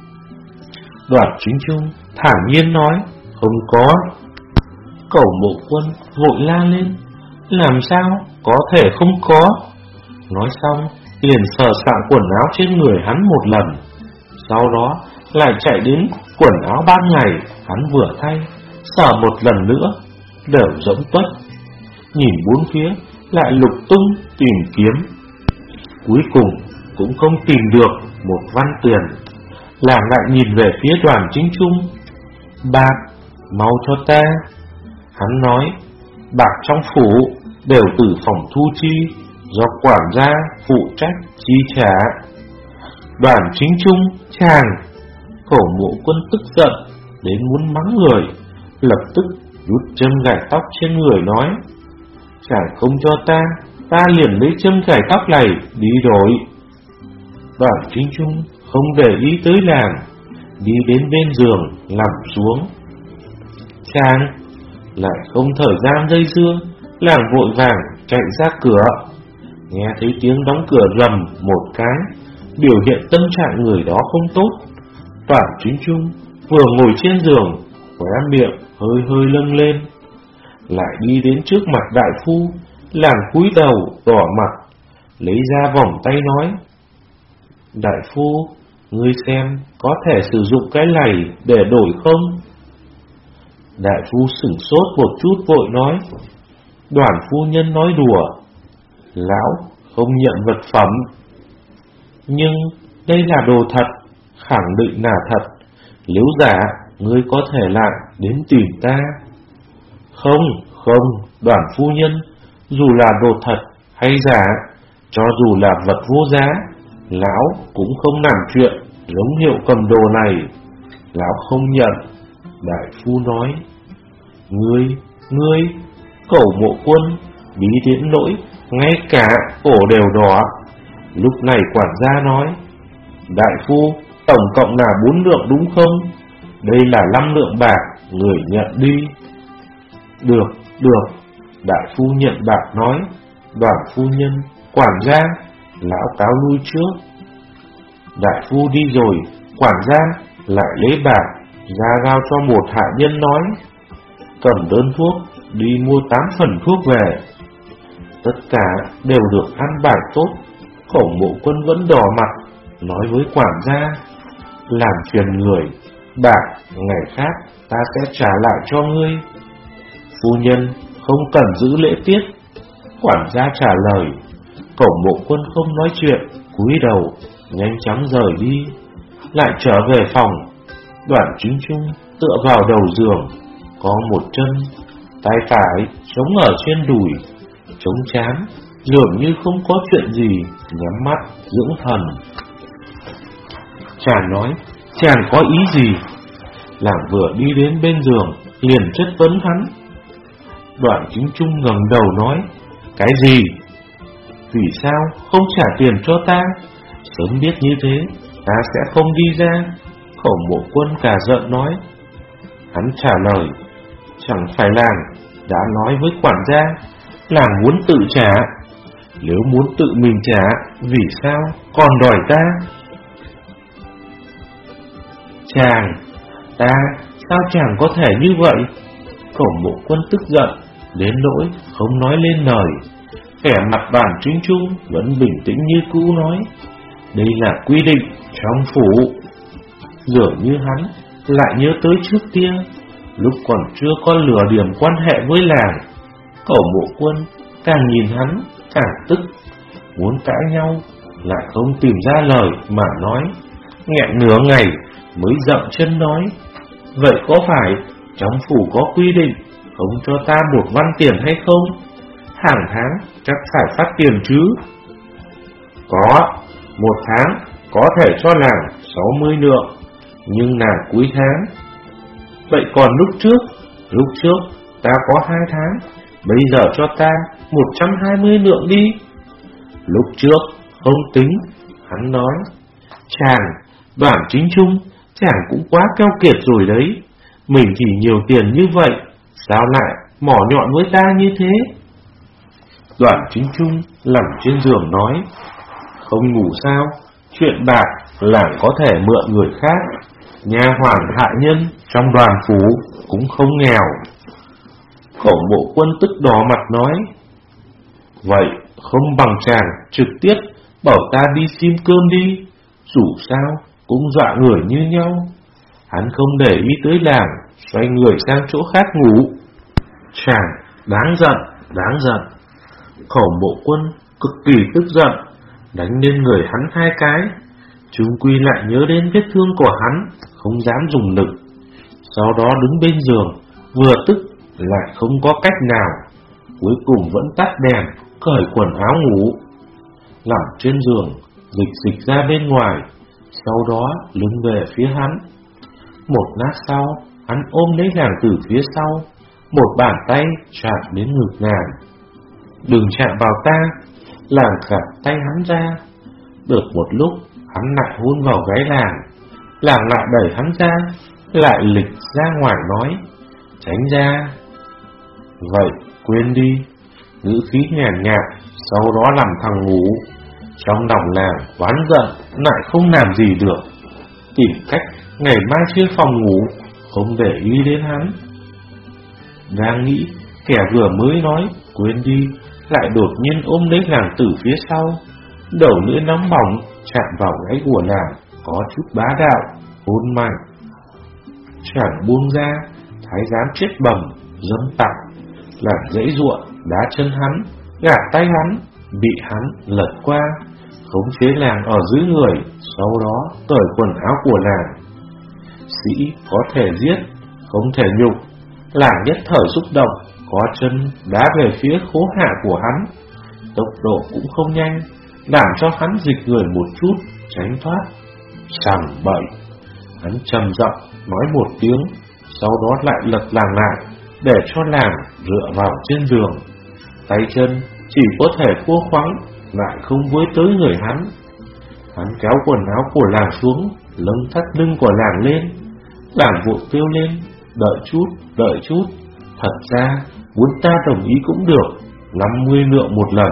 Đoàn Chính Trung thản nhiên nói. Không có. Cẩu Mộ Quân vội la lên. Làm sao có thể không có? Nói xong liền sờ soạng quần áo trên người hắn một lần. Sau đó lại chạy đến quần áo ban ngày hắn vừa thay, sờ một lần nữa, đều rỗng tuếch. Nhìn bốn phía lại lục tung tìm kiếm, cuối cùng cũng không tìm được một văn tiền. Làng lại nhìn về phía Đoàn Chính Trung. Bạc, mau cho ta. Hắn nói, bạc trong phủ đều từ phòng thu chi, do quản gia phụ trách chi trả. Đoàn Chính Trung, chàng. Cẩu Mộ Quân tức giận đến muốn mắng người, lập tức rút châm gài tóc trên người nói. Chàng không cho ta, ta liền lấy châm gài tóc này đi đổi. Đoàn Chính Trung không để ý tới làng, đi đến bên giường nằm xuống. Chàng lại không thời gian dây dưa, làng vội vàng chạy ra cửa. Nghe thấy tiếng đóng cửa rầm một cái, biểu hiện tâm trạng người đó không tốt. Đoàn Chính Trung vừa ngồi trên giường, khóe miệng hơi hơi lâng lên. Lại đi đến trước mặt đại phu, làng cúi đầu đỏ mặt, lấy ra vòng tay nói. Đại phu, ngươi xem có thể sử dụng cái này để đổi không? Đại phu sửng sốt một chút vội nói. Đoàn phu nhân nói đùa, lão không nhận vật phẩm. Nhưng đây là đồ thật, khẳng định là thật. Nếu giả, ngươi có thể lại đến tìm ta. Không, không, Đoàn phu nhân, dù là đồ thật hay giả, cho dù là vật vô giá, lão cũng không làm chuyện giống hiệu cầm đồ này. Lão không nhận. Đại phu nói. Ngươi, ngươi, Cẩu Mộ Quân bí đến nỗi ngay cả cổ đều đỏ. Lúc này quản gia nói. Đại phu, tổng cộng là bốn lượng đúng không? Đây là năm lượng bạc, người nhận đi. Được, được. Đại phu nhận bạc nói. Đoàn phu nhân, quản gia, lão cáo lui trước. Đại phu đi rồi, quản gia lại lấy bạc ra giao cho một hạ nhân nói. Cầm đơn thuốc, đi mua tám phần thuốc về. Tất cả đều được ăn bài tốt. Cẩu Mộ Quân vẫn đỏ mặt, nói với quản gia. Làm phiền người, bạc ngày khác ta sẽ trả lại cho ngươi. Phu nhân không cần giữ lễ tiết. Quản gia trả lời. Cẩu Mộ Quân không nói chuyện, cúi đầu nhanh chóng rời đi. Lại trở về phòng. Đoàn Chính Trung tựa vào đầu giường, có một chân, tay phải chống ở trên đùi, chống trán, dường như không có chuyện gì, nhắm mắt dưỡng thần. Chàng nói, chàng có ý gì? Làng vừa đi đến bên giường, liền chất vấn hắn. Đoàn Chính Trung ngẩng đầu nói, cái gì? Vì sao không trả tiền cho ta? Sớm biết như thế, ta sẽ không đi ra. Cẩu Mộ Quân cả giận nói. Hắn trả lời, chẳng phải làng đã nói với quản gia, làng muốn tự trả. Nếu muốn tự mình trả, vì sao còn đòi ta? Chàng, ta, sao chàng có thể như vậy? Cẩu Mộ Quân tức giận đến nỗi không nói lên lời. Vẻ mặt Đoàn Chính Trung vẫn bình tĩnh như cũ nói. Đây là quy định trong phủ. Dường như hắn lại nhớ tới trước kia, lúc còn chưa có lửa điểm quan hệ với làng. Cẩu Mộ Quân càng nhìn hắn càng tức, muốn cãi nhau lại không tìm ra lời mà nói, nghẹn nửa ngày mới dậm chân nói. Vậy có phải trong phủ có quy định không cho ta một văn tiền hay không? Hàng tháng chắc phải phát tiền chứ? Có, một tháng có thể cho làng sáu mươi lượng, nhưng là cuối tháng. Vậy còn lúc trước? Lúc trước ta có hai tháng, bây giờ cho ta một trăm hai mươi lượng đi. Lúc trước không tính, hắn nói. Chàng, Đoàn Chính Trung, chàng cũng quá keo kiệt rồi đấy. Mình chỉ nhiều tiền như vậy, sao lại mỏ nhọn với ta như thế? Đoàn Chính Trung nằm trên giường nói, không ngủ sao? Chuyện bạc làng có thể mượn người khác, nha hoàn hạ nhân trong đoàn phủ cũng không nghèo. Khổng Bộ Quân tức đỏ mặt nói, vậy không bằng chàng trực tiếp bảo ta đi xin cơm đi, dù sao cũng dọa người như nhau. Hắn không để ý tới làng, xoay người sang chỗ khác ngủ. Chàng đáng giận, đáng giận. Khổng Bộ Quân cực kỳ tức giận, đánh lên người hắn hai cái. Trung quy lại nhớ đến vết thương của hắn, không dám dùng lực. Sau đó đứng bên giường, vừa tức lại không có cách nào, cuối cùng vẫn tắt đèn, cởi quần áo ngủ. Nằm trên giường, dịch dịch ra bên ngoài, sau đó lưng về phía hắn. Một lát sau, hắn ôm lấy nàng từ phía sau, một bàn tay chạm đến ngực nàng. Đừng chạm vào ta, làng gạt tay hắn ra. Được một lúc, hắn lại hôn vào gáy làng, làng lại đẩy hắn ra, lại lịch ra ngoài nói, tránh ra. Vậy quên đi, ngữ khí nhàn nhạt, sau đó làm thằng ngủ. Trong lòng làng oán giận, lại không làm gì được, tìm cách ngày mai chia phòng ngủ, không để ý đến hắn. Đang nghĩ, kẻ vừa mới nói quên đi lại đột nhiên ôm lấy nàng từ phía sau, đầu lưỡi nóng bỏng chạm vào gáy của nàng, có chút bá đạo, hôn mạnh. Chàng buông ra, thái giám chết bầm, dâm tặc, làm dãy ruộng, đá chân hắn, gạt tay hắn, bị hắn lật qua, khống chế nàng ở dưới người, sau đó cởi quần áo của nàng. Sĩ có thể giết, không thể nhục. Làng nhất thời xúc động, có chân đá về phía khố hạ của hắn, tốc độ cũng không nhanh, làm cho hắn dịch người một chút, tránh thoát. Sằng bậy, hắn trầm giọng nói một tiếng, sau đó lại lật làng lại, để cho làng dựa vào trên giường. Tay chân chỉ có thể khô khoắng, lại không với tới người hắn. Hắn kéo quần áo của làng xuống, lưng thắt lưng của làng lên. Làng vội kêu lên, đợi chút, đợi chút, thật ra muốn ta đồng ý cũng được, năm mươi lượng một lần.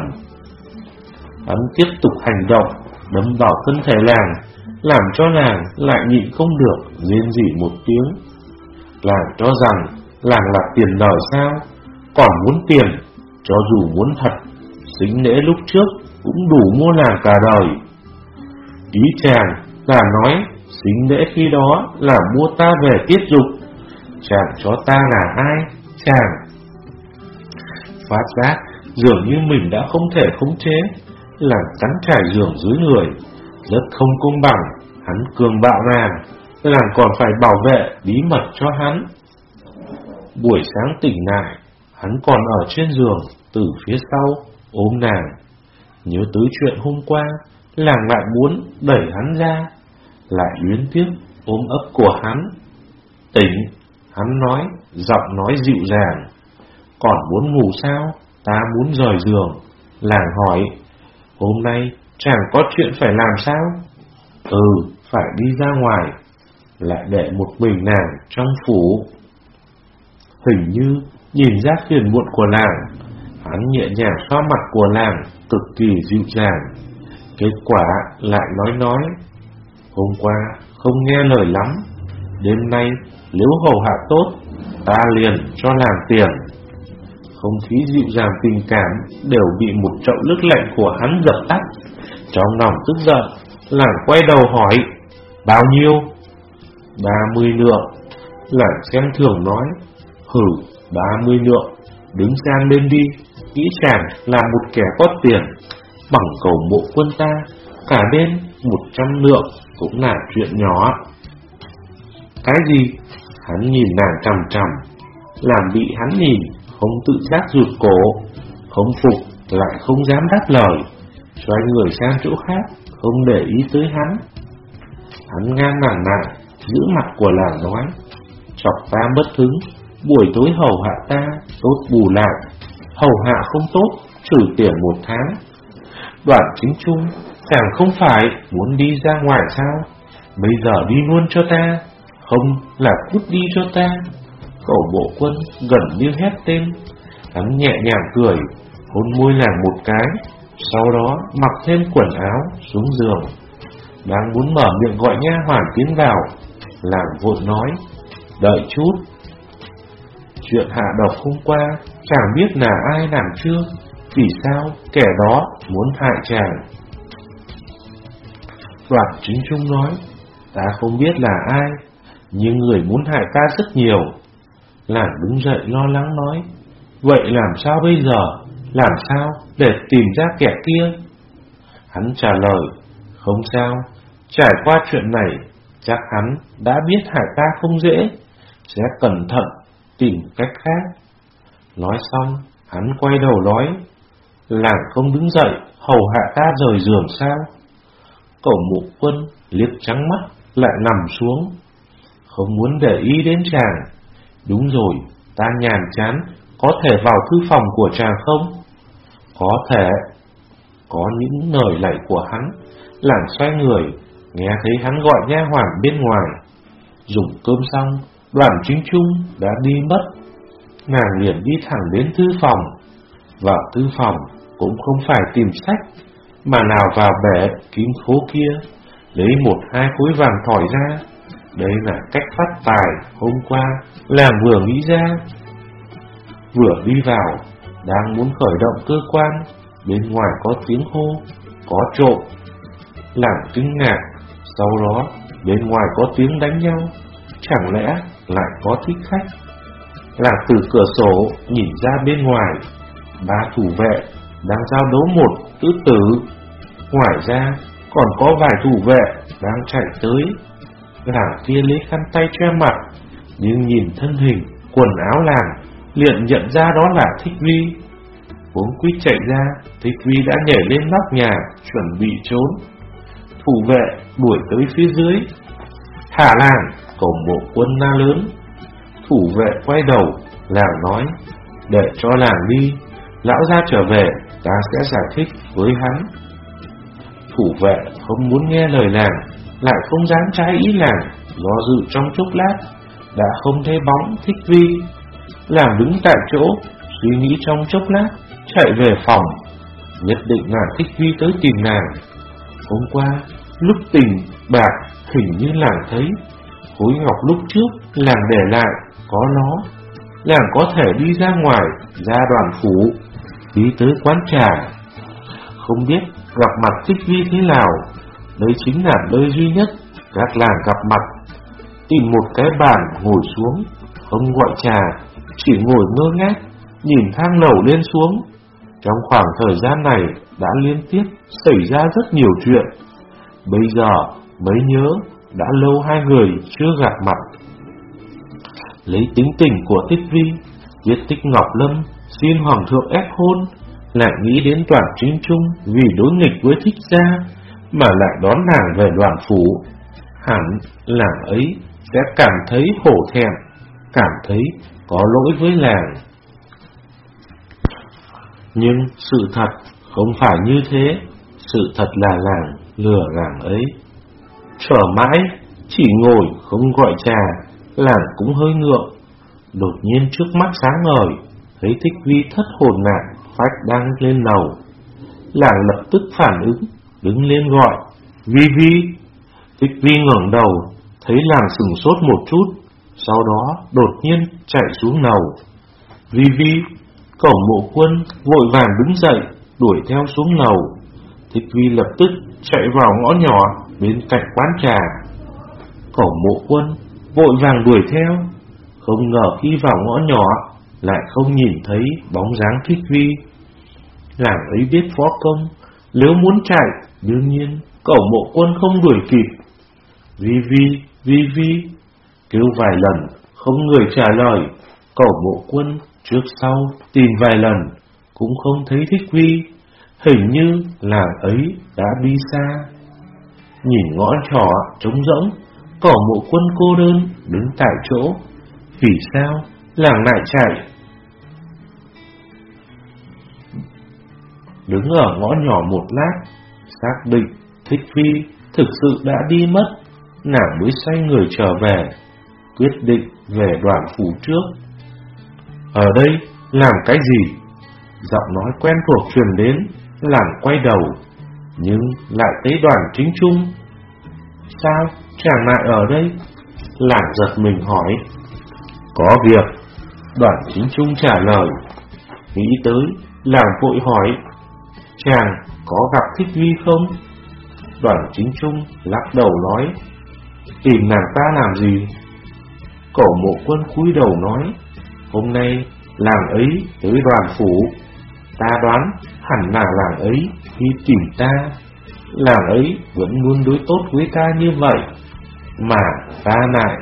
Hắn tiếp tục hành động, đấm vào thân thể làng, làm cho làng lại nhịn không được, rên rỉ một tiếng. Làng cho rằng làng là tiền lời sao, còn muốn tiền, cho dù muốn thật, sính lễ lúc trước cũng đủ mua làng cả đời. Ý chàng là nói sính lễ khi đó là mua ta về tiết dục, chàng cho ta là ai, chàng? Phát giác dường như mình đã không thể khống chế, làng cắn trải giường dưới người, rất không công bằng. Hắn cường bạo nàng, làng còn phải bảo vệ bí mật cho hắn. Buổi sáng tỉnh lại, hắn còn ở trên giường, từ phía sau ôm nàng. Nhớ tới chuyện hôm qua, làng lại muốn đẩy hắn ra, lại luyến tiếc ôm ấp của hắn. Tỉnh, hắn nói, giọng nói dịu dàng. Còn muốn ngủ sao? Ta muốn rời giường. Làng hỏi, hôm nay chàng có chuyện phải làm sao? Ừ, phải đi ra ngoài. Lại để một mình nàng trong phủ. Hình như nhìn ra phiền muộn của làng, hắn nhẹ nhàng xoa mặt của làng, cực kỳ dịu dàng. Kết quả lại nói nói, hôm qua không nghe lời lắm, đêm nay nếu hầu hạ tốt, ta liền cho làng tiền. Không khí dịu dàng tình cảm đều bị một chậu nước lạnh của hắn dập tắt. Trong lòng tức giận, làng quay đầu hỏi, bao nhiêu? Ba mươi lượng. Làng xem thường nói, hử, ba mươi lượng, đứng sang bên đi, nghĩ chàng là một kẻ có tiền, bằng cầu mộ quân ta, cả bên một trăm lượng cũng là chuyện nhỏ. Cái gì? Hắn nhìn nàng chằm chằm, làm bị hắn nhìn, không tự giác rụt cổ, không phục lại không dám đáp lời, xoay người sang chỗ khác, không để ý tới hắn. Hắn ngang nàng lại, giữ mặt của làng nói, chọc ta mất hứng, buổi tối hầu hạ ta, tốt bù lại, hầu hạ không tốt, trừ tiền một tháng. Đoàn Chính Trung, chàng không phải muốn đi ra ngoài sao? Bây giờ đi luôn cho ta, không là cút đi cho ta. Cẩu Mộ Quân gần như hét tên. Hắn nhẹ nhàng cười, hôn môi Làng một cái, sau đó mặc thêm quần áo xuống giường. Đang muốn mở miệng gọi nha hoàn tiến vào, Làng vội nói: đợi chút. Chuyện hạ độc hôm qua chàng biết là ai làm chưa? Vì sao kẻ đó muốn hại chàng? Đoạn Chính Trung nói: ta không biết là ai, nhưng người muốn hại ta rất nhiều. Làng đứng dậy lo lắng nói: vậy làm sao bây giờ? Làm sao để tìm ra kẻ kia? Hắn trả lời: không sao, trải qua chuyện này, chắc hắn đã biết hại ta không dễ, sẽ cẩn thận tìm cách khác. Nói xong, hắn quay đầu nói: Làng không đứng dậy hầu hạ ta rời giường sao? Cẩu Mộ Quân liếc trắng mắt lại nằm xuống, không muốn để ý đến chàng. Đúng rồi, ta nhàn chán, có thể vào thư phòng của chàng không? Có thể. Có những lời lạy của hắn, Làng xoay người, nghe thấy hắn gọi nha hoàn bên ngoài. Dùng cơm xong, Đoàn Chính Trung đã đi mất. Nàng liền đi thẳng đến thư phòng. Vào thư phòng cũng không phải tìm sách, mà nào vào bể kim khố kia, lấy một hai khối vàng thỏi ra. Đây là cách phát tài hôm qua Làng vừa nghĩ ra. Vừa đi vào, đang muốn khởi động cơ quan, bên ngoài có tiếng hô: có trộm. Làng kinh ngạc, sau đó bên ngoài có tiếng đánh nhau, chẳng lẽ lại có thích khách? Làng từ cửa sổ nhìn ra bên ngoài, ba thủ vệ đang giao đấu một tứ tử. Ngoài ra còn có vài thủ vệ đang chạy tới. Làng kia lấy khăn tay che mặt, nhưng nhìn thân hình, quần áo Làng liền nhận ra đó là Thích Vi. Cuống quýt chạy ra, Thích Vi đã nhảy lên nóc nhà chuẩn bị trốn. Thủ vệ đuổi tới phía dưới: thả Làng! Cẩu Mộ Quân la lớn. Thủ vệ quay đầu, Làng nói: để cho Làng đi, lão gia trở về ta sẽ giải thích với hắn. Thủ vệ không muốn nghe lời Làng, lại không dám trái ý Làng, do dự trong chốc lát, đã không thấy bóng Thích Vi. Làng đứng tại chỗ, suy nghĩ trong chốc lát, chạy về phòng. Nhất định là Thích Vi tới tìm nàng. Hôm qua, lúc tình bạc, hình như Làng thấy khối ngọc lúc trước Làng để lại có nó. Làng có thể đi ra ngoài, ra Đoàn phủ, đi tới quán trà. Không biết gặp mặt Thích Vi thế nào. Đây chính là nơi duy nhất các làng gặp mặt. Tìm một cái bàn ngồi xuống, không gọi trà, chỉ ngồi ngơ ngác, nhìn thang lầu lên xuống. Trong khoảng thời gian này đã liên tiếp xảy ra rất nhiều chuyện. Bây giờ mới nhớ đã lâu hai người chưa gặp mặt. Lấy tính tình của Thích Vi, biết Tích Ngọc Lâm xin Hoàng thượng ép hôn, lại nghĩ đến Đoàn Chính Trung vì đối nghịch với Thích gia mà lại đón nàng về Đoàn phủ. Hẳn làng ấy sẽ cảm thấy hổ thẹn, cảm thấy có lỗi với làng. Nhưng sự thật không phải như thế. Sự thật là làng lừa làng ấy. Chờ mãi, chỉ ngồi không gọi trà, làng cũng hơi ngượng. Đột nhiên trước mắt sáng ngời, thấy Thích Vi thất hồn nạn phách đang lên lầu. Làng lập tức phản ứng, đứng lên gọi: Vi Vi. Thích Vi ngẩng đầu, thấy làng sửng sốt một chút, sau đó đột nhiên chạy xuống lầu. Vi Vi. Cẩu Mộ Quân vội vàng đứng dậy, đuổi theo xuống lầu. Thích Vi lập tức chạy vào ngõ nhỏ bên cạnh quán trà. Cẩu Mộ Quân vội vàng đuổi theo, không ngờ khi vào ngõ nhỏ lại không nhìn thấy bóng dáng Thích Vi. Làng ấy biết võ công, nếu muốn chạy, đương nhiên Cẩu Mộ Quân không đuổi kịp. Vi Vi, Vi Vi, kêu vài lần không người trả lời. Cẩu Mộ Quân trước sau tìm vài lần cũng không thấy Thích Vi, hình như làng ấy đã đi xa. Nhìn ngõ nhỏ trống rỗng, Cẩu Mộ Quân cô đơn đứng tại chỗ. Vì sao làng lại chạy? Đứng ở ngõ nhỏ một lát, xác định Thích Vi thực sự đã đi mất. nàng mới xoay người trở về, quyết định về đoàn phủ trước. Ở đây làm cái gì? Giọng nói quen thuộc truyền đến, làm quay đầu, nhưng lại thấy Đoàn Chính Trung. Sao chàng lại ở đây? Làng giật mình hỏi. Có việc, Đoàn Chính Trung trả lời. Nghĩ tới, làng vội hỏi, chàng có gặp Thích Vi không? Đoàn Chính Trung lắc đầu nói, tìm nàng ta làm gì? Cổ Mộ Quân cúi đầu nói, hôm nay làng ấy tới đoàn phủ, ta đoán hẳn là làng ấy đi tìm ta. Làng ấy vẫn luôn đối tốt với ta như vậy, mà ta lại.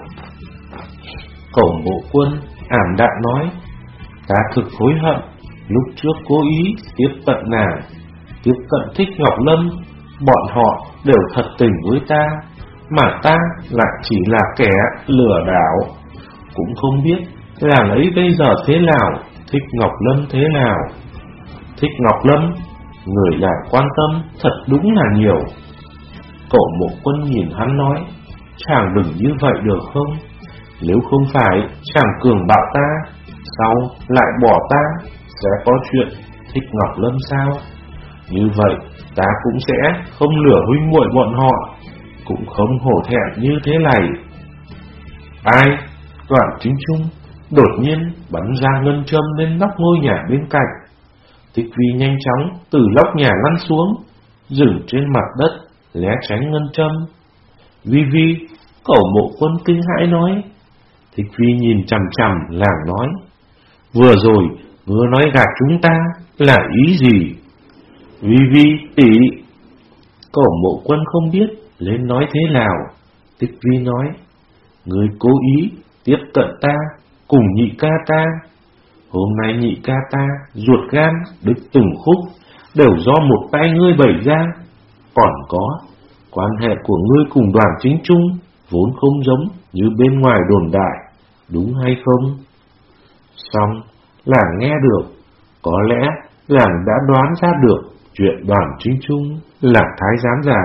Cổ Mộ Quân ảm đạm nói, ta thực hối hận lúc trước cố ý tiếp cận nàng, tiếp cận Thích Ngọc Lâm. Bọn họ đều thật tình với ta, mà ta lại chỉ là kẻ lừa đảo. Cũng không biết làng ấy bây giờ thế nào, Thích Ngọc Lâm thế nào. Thích Ngọc Lâm, người lại quan tâm thật đúng là nhiều. Cổ Mộ Quân nhìn hắn nói, chàng đừng như vậy được không? Nếu không phải chàng cường bạo ta, sau lại bỏ ta, sẽ có chuyện Thích Ngọc Lâm sao? Như vậy ta cũng sẽ không lừa huynh muội bọn họ, cũng không hổ thẹn như thế này. Ai? Đoàn Chính Trung đột nhiên bắn ra ngân châm lên nóc ngôi nhà bên cạnh. Thích Vi nhanh chóng từ lóc nhà lăn xuống, dừng trên mặt đất, né tránh ngân châm. Vi Vi, Cổ Mộ Quân kinh hãi nói. Thích Vi nhìn chằm chằm làng nói, vừa rồi ngươi nói gạt chúng ta là ý gì? Vi Vi tỷ. Cổ Mộ Quân không biết lên nói thế nào. Thích Vi nói, ngươi cố ý tiếp cận ta cùng nhị ca ta. Hôm nay nhị ca ta ruột gan đứt từng khúc, đều do một tay ngươi bày ra. Còn có, quan hệ của ngươi cùng Đoàn Chính Trung vốn không giống như bên ngoài đồn đại, đúng hay không? Xong, làng nghe được, có lẽ làng đã đoán ra được chuyện Đoàn Chính Trung là thái giám giả.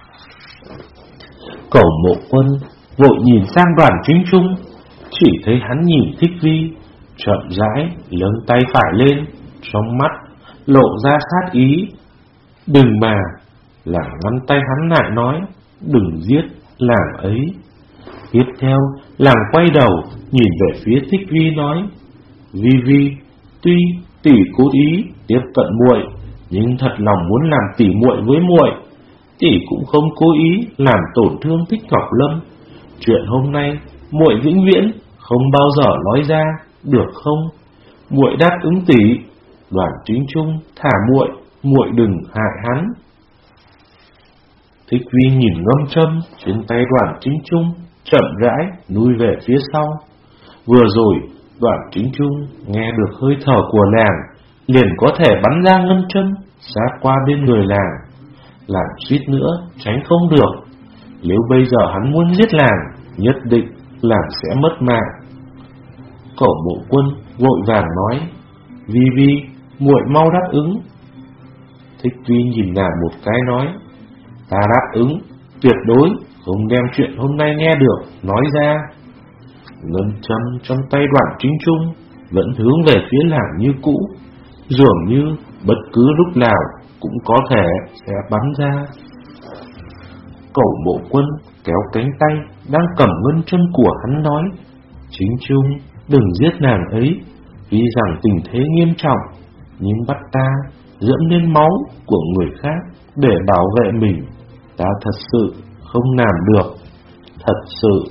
Cổ Mộ Quân vội nhìn sang Đoàn Chính Trung, chỉ thấy hắn nhìn Thích Vi, chậm rãi nâng tay phải lên, trong mắt lộ ra sát ý. Đừng mà, làng ngăn tay hắn lại nói, đừng giết làng ấy. Tiếp theo, làng quay đầu nhìn về phía Thích Vi nói, Vi Vi, tuy tỷ cố ý tiếp cận muội, nhưng thật lòng muốn làm tỷ muội với muội. Tỷ cũng không cố ý làm tổn thương Thích Ngọc Lâm. Chuyện hôm nay muội vĩnh viễn không bao giờ nói ra, được không? Muội đáp ứng tỷ. Đoàn Chính Trung thả muội, muội đừng hại hắn. Thích Vi nhìn ngâm châm trên tay Đoàn Chính Trung, chậm rãi lui về phía sau. Vừa rồi Đoàn Chính Trung nghe được hơi thở của làng, liền có thể bắn ra ngân châm sát qua bên người làng, làm suýt nữa tránh không được. Nếu bây giờ hắn muốn giết làng, nhất định làng sẽ mất mạng. Cổ Mộ Quân vội vàng nói, Vi Vi, muội mau đáp ứng. Thích Vi nhìn nàng một cái nói, ta đáp ứng, tuyệt đối không đem chuyện hôm nay nghe được nói ra. Ngân châm trong tay Đoàn Chính Trung vẫn hướng về phía làng như cũ, dường như bất cứ lúc nào cũng có thể sẽ bắn ra. Cổ Mộ Quân kéo cánh tay đang cầm ngân châm của hắn nói, Chính Trung, đừng giết nàng ấy. Tuy rằng tình thế nghiêm trọng, nhưng bắt ta dẫm lên máu của người khác để bảo vệ mình, ta thật sự không làm được. Thật sự.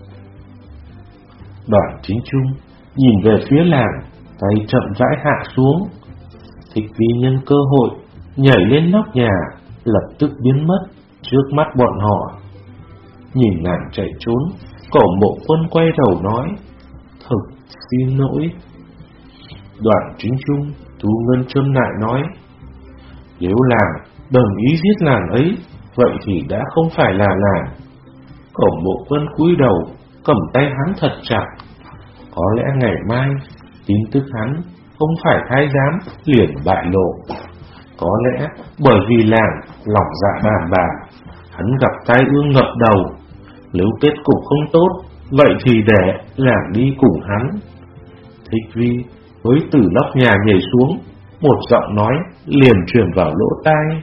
Đoàn Chính Trung nhìn về phía làng, tay chậm rãi hạ xuống. Thích Vi nhân cơ hội nhảy lên nóc nhà, lập tức biến mất trước mắt bọn họ. Nhìn nàng chạy trốn, Cổ Mộ Quân quay đầu nói, thực xin lỗi. Đoàn Chính Trung thu ngân châm lại nói, nếu làng đồng ý giết làng ấy, vậy thì đã không phải là làng. Cổ Mộ Quân cúi đầu cầm tay hắn thật chặt. Có lẽ ngày mai tin tức hắn không phải thái giám liền bại lộ. Có lẽ bởi vì làng lòng dạ bàn bạc, hắn gặp tai ương ngập đầu, Nếu kết cục không tốt, vậy thì để làng đi cùng hắn. Thích Vi với từ nóc nhà nhảy xuống, một giọng nói liền truyền vào lỗ tai.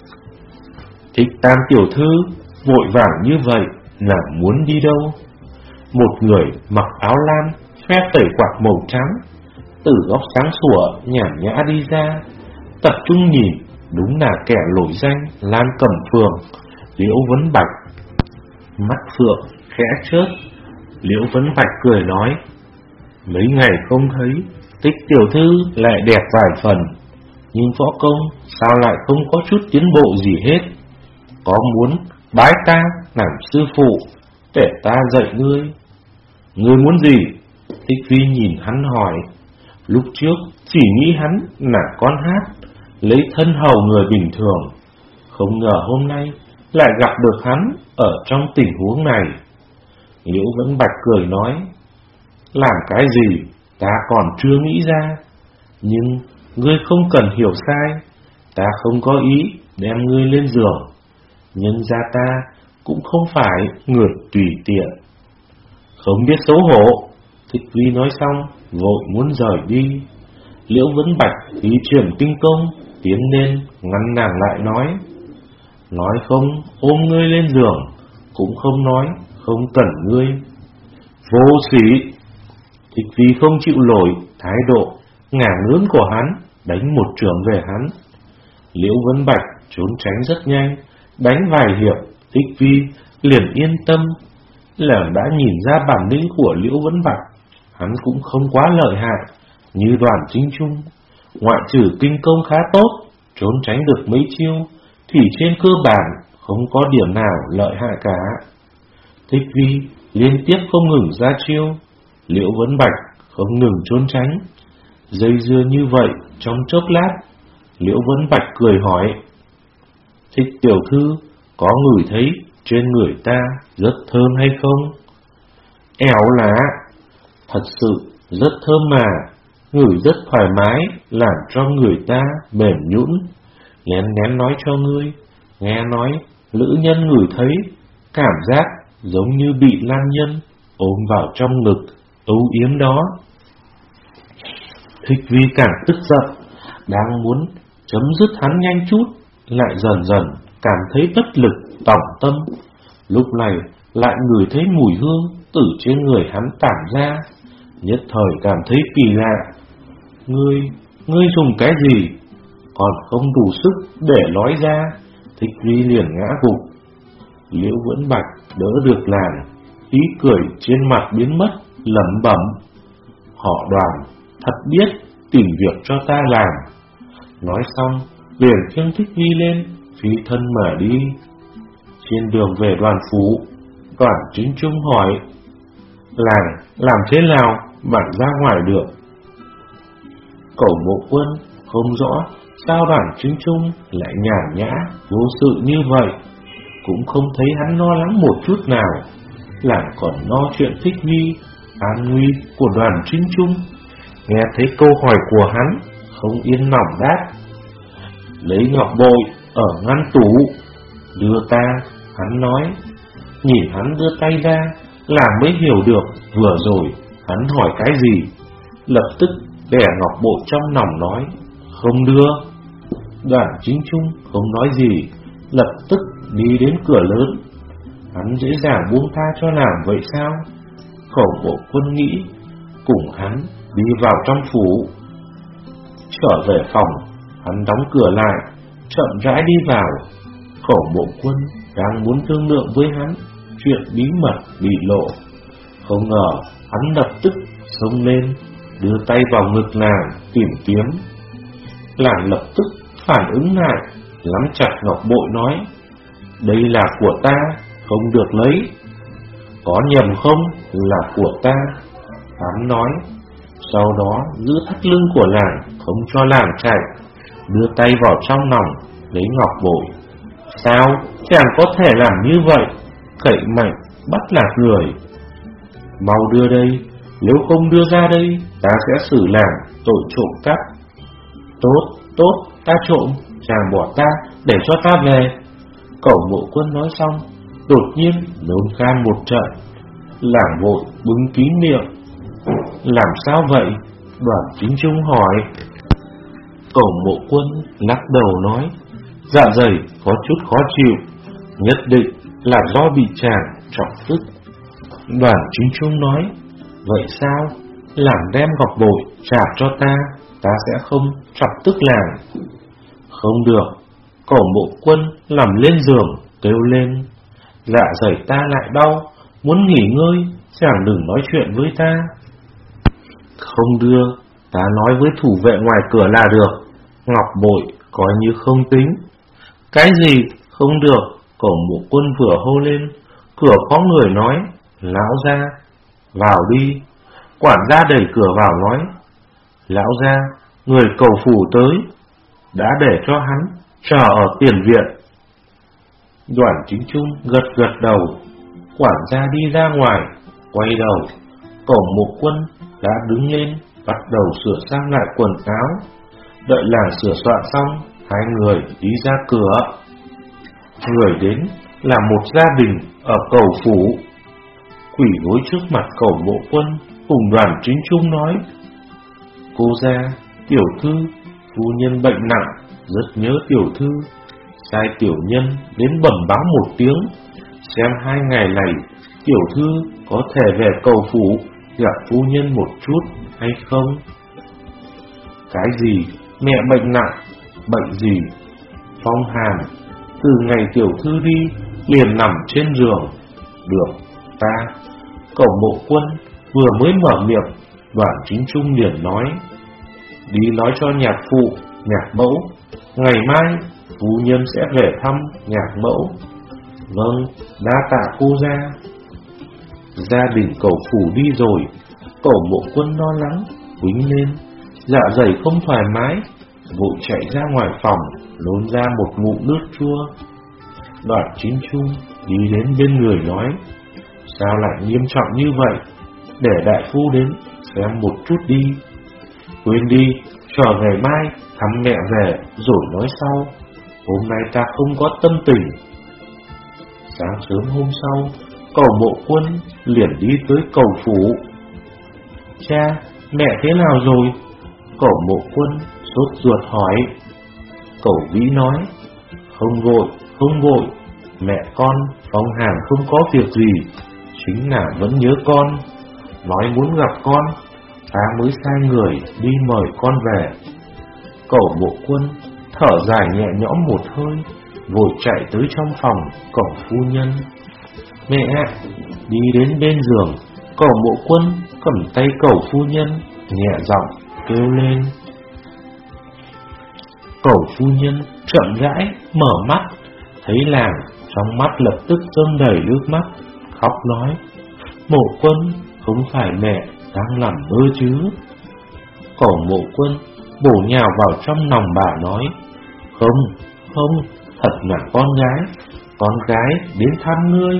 Thích Tam tiểu thư vội vàng như vậy là muốn đi đâu? Một người mặc áo lam, phe tẩy quạt màu trắng, từ góc sáng sủa nhàn nhã đi ra, tập trung nhìn, đúng là kẻ nổi danh Lan Cẩm Phường, Liễu Vấn Bạch. Mắt phượng khẽ chớp, Liễu Vấn Bạch cười nói: mấy ngày không thấy, Thích tiểu thư lại đẹp vài phần, nhưng võ công sao lại không có chút tiến bộ gì hết? Có muốn bái ta làm sư phụ để ta dạy ngươi? Ngươi muốn gì? Thích Vi nhìn hắn hỏi. Lúc trước chỉ nghĩ hắn là con hát, lấy thân hầu người bình thường, không ngờ hôm nay lại gặp được hắn ở trong tình huống này. Liễu Vấn Bạch cười nói: làm cái gì ta còn chưa nghĩ ra, nhưng ngươi không cần hiểu sai, ta không có ý đem ngươi lên giường, nhân ra ta cũng không phải người tùy tiện. Không biết xấu hổ, Thích Vi nói xong vội muốn rời đi. Liễu Vấn Bạch ý chuyển kinh công tiến lên ngăn nàng lại nói: nói không ôm ngươi lên giường, cũng không nói không cần ngươi. Vô sĩ! Thích Vi không chịu nổi thái độ ngả ngớn của hắn, đánh một chưởng về hắn. Liễu Vấn Bạch trốn tránh rất nhanh, đánh vài hiệp, Thích Vi liền yên tâm. Làng đã nhìn ra bản lĩnh của Liễu Vấn Bạch, hắn cũng không quá lợi hại như Đoàn Chính Trung. Ngoại trừ kinh công khá tốt, trốn tránh được mấy chiêu, thì trên cơ bản không có điểm nào lợi hại cả. Thích Vi liên tiếp không ngừng ra chiêu, Liễu Vấn Bạch không ngừng trốn tránh. Dây dưa như vậy trong chốc lát, Liễu Vấn Bạch cười hỏi: Thích tiểu thư có ngửi thấy trên người ta rất thơm hay không? Éo lá, thật sự rất thơm mà, ngửi rất thoải mái, làm cho người ta mềm nhũn. Lén lén nói cho ngươi, nghe nói nữ nhân ngửi thấy, cảm giác giống như bị nam nhân ôm vào trong ngực, âu yếm đó. Thích Vi càng tức giận, đang muốn chấm dứt hắn nhanh chút, lại dần dần cảm thấy bất lực, tỏng tâm. Lúc này lại ngửi thấy mùi hương từ trên người hắn tản ra, nhất thời cảm thấy kỳ lạ. Ngươi, ngươi dùng cái gì? Còn không đủ sức để nói ra, Thích Vi liền ngã gục. Liễu Vấn Bạch đỡ được nàng, ý cười trên mặt biến mất, lẩm bẩm: họ Đoàn thật biết tìm việc cho ta làm. Nói xong liền khiêng Thích Vi lên, phi thân mà đi. Trên đường về Đoàn phủ, Đoàn Chính Trung hỏi: làng làm thế nào bạn ra ngoài được? Cẩu Mộ Quân không rõ sao Đoàn Chính Trung lại nhàn nhã vô sự như vậy, cũng không thấy hắn lo lắng một chút nào, làng còn lo chuyện Thích Vi an nguy của Đoàn Chính Trung. Nghe thấy câu hỏi của hắn, không yên lòng đáp: lấy ngọc bội ở ngăn tủ đưa ta. Hắn nói. Nhìn hắn đưa tay ra, làm mới hiểu được vừa rồi hắn hỏi cái gì. Lập tức đè ngọc bội trong lòng nói: không đưa. Đoàn Chính Trung không nói gì, lập tức đi đến cửa lớn. Hắn dễ dàng buông tha cho nàng vậy sao? Cẩu Mộ Quân nghĩ, cùng hắn đi vào trong phủ. Trở về phòng, hắn đóng cửa lại, chậm rãi đi vào. Cẩu Mộ Quân đang muốn thương lượng với hắn chuyện bí mật bị lộ, không ngờ hắn lập tức xông lên, đưa tay vào ngực nàng tìm kiếm. Nàng lập tức phản ứng lại, nắm chặt ngọc bội nói: đây là của ta, không được lấy. Có nhầm không? Là của ta. Hắn nói. Sau đó giữ thắt lưng của nàng, không cho nàng chạy, đưa tay vào trong lòng lấy ngọc bội. Sao chàng có thể làm như vậy? Cậy mạnh bắt lạc người. Mau đưa đây, nếu không đưa ra đây, ta sẽ xử nàng tội trộm cắp. Tốt, tốt, ta trộm, chàng bỏ ta để cho ta về. Cẩu Mộ Quân nói xong, đột nhiên nôn khan một trận. Làng vội bưng kín miệng. Làm sao vậy? Đoàn Chính Trung hỏi. Cẩu Mộ Quân lắc đầu nói, dạ dày có chút khó chịu, nhất định là do bị chàng chọc tức. Đoàn Chính Trung nói, vậy sao? Làm đem ngọc bội trả cho ta, ta sẽ không chọc tức làng. Không được. Cẩu Mộ Quân nằm lên giường kêu lên, dạ dày ta lại đau, muốn nghỉ ngơi, chàng đừng nói chuyện với ta. Không đưa, ta nói với thủ vệ ngoài cửa là được, ngọc bội coi như không tính. Cái gì? Không được. Cẩu Mộ Quân vừa hô lên, cửa có người nói, lão gia, vào đi. Quản gia đẩy cửa vào nói, lão gia, người cầu phủ tới, đã để cho hắn chờ ở tiền viện. Đoàn Chính Trung gật gật đầu. Quản gia đi ra ngoài, quay đầu, Cẩu Mộ Quân đã đứng lên, bắt đầu sửa sang lại quần áo. Đợi làng sửa soạn xong, hai người đi ra cửa. Người đến là một gia đình ở cầu phủ. Quỳ gối trước mặt Cẩu Mộ Quân cùng Đoàn Chính Trung nói, cô gia, tiểu thư, phu nhân bệnh nặng, rất nhớ tiểu thư, sai tiểu nhân đến bẩm báo một tiếng, xem hai ngày này tiểu thư có thể về cầu phủ gặp phu nhân một chút hay không. Cái gì? Mẹ bệnh nặng? Bệnh gì? Phong hàn. Từ ngày tiểu thư đi liền nằm trên giường. Được, ta. Cẩu Mộ Quân vừa mới mở miệng, Đoàn Chính Trung liền nói, đi nói cho nhạc phụ, nhạc mẫu, ngày mai phu nhân sẽ về thăm nhạc mẫu. Vâng, đa tạ cô gia. Gia đình Cẩu phủ đi rồi, Cẩu Mộ Quân lo lắng, quýnh lên, dạ dày không thoải mái, vội chạy ra ngoài phòng, nôn ra một ngụm nước chua. Đoàn Chính Trung đi đến bên người nói, sao lại nghiêm trọng như vậy? Để đại phu đến xem một chút đi. Quên đi, chờ ngày mai thăm mẹ về rồi nói sau. Hôm nay ta không có tâm tình. Sáng sớm hôm sau, Cẩu Mộ Quân liền đi tới cầu phủ. Cha, mẹ thế nào rồi? Cẩu Mộ Quân sốt ruột hỏi. Cẩu Vĩ nói, không vội, không vội, mẹ con Phong hàn không có việc gì, chính là vẫn nhớ con, nói muốn gặp con, ta mới sai người đi mời con về. Cẩu Mộ Quân thở dài nhẹ nhõm một hơi, vội chạy tới trong phòng Cẩu phu nhân. Mẹ! Đi đến bên giường, Cẩu Mộ Quân cầm tay Cẩu phu nhân, nhẹ giọng kêu lên. Cẩu phu nhân chậm rãi mở mắt, thấy làng, trong mắt lập tức rơm đầy nước mắt, khóc nói, Mộ Quân, không phải mẹ đang nằm mơ chứ? Cẩu Mộ Quân bổ nhào vào trong lòng bà nói, không, không, thật là con gái, con gái đến thăm ngươi.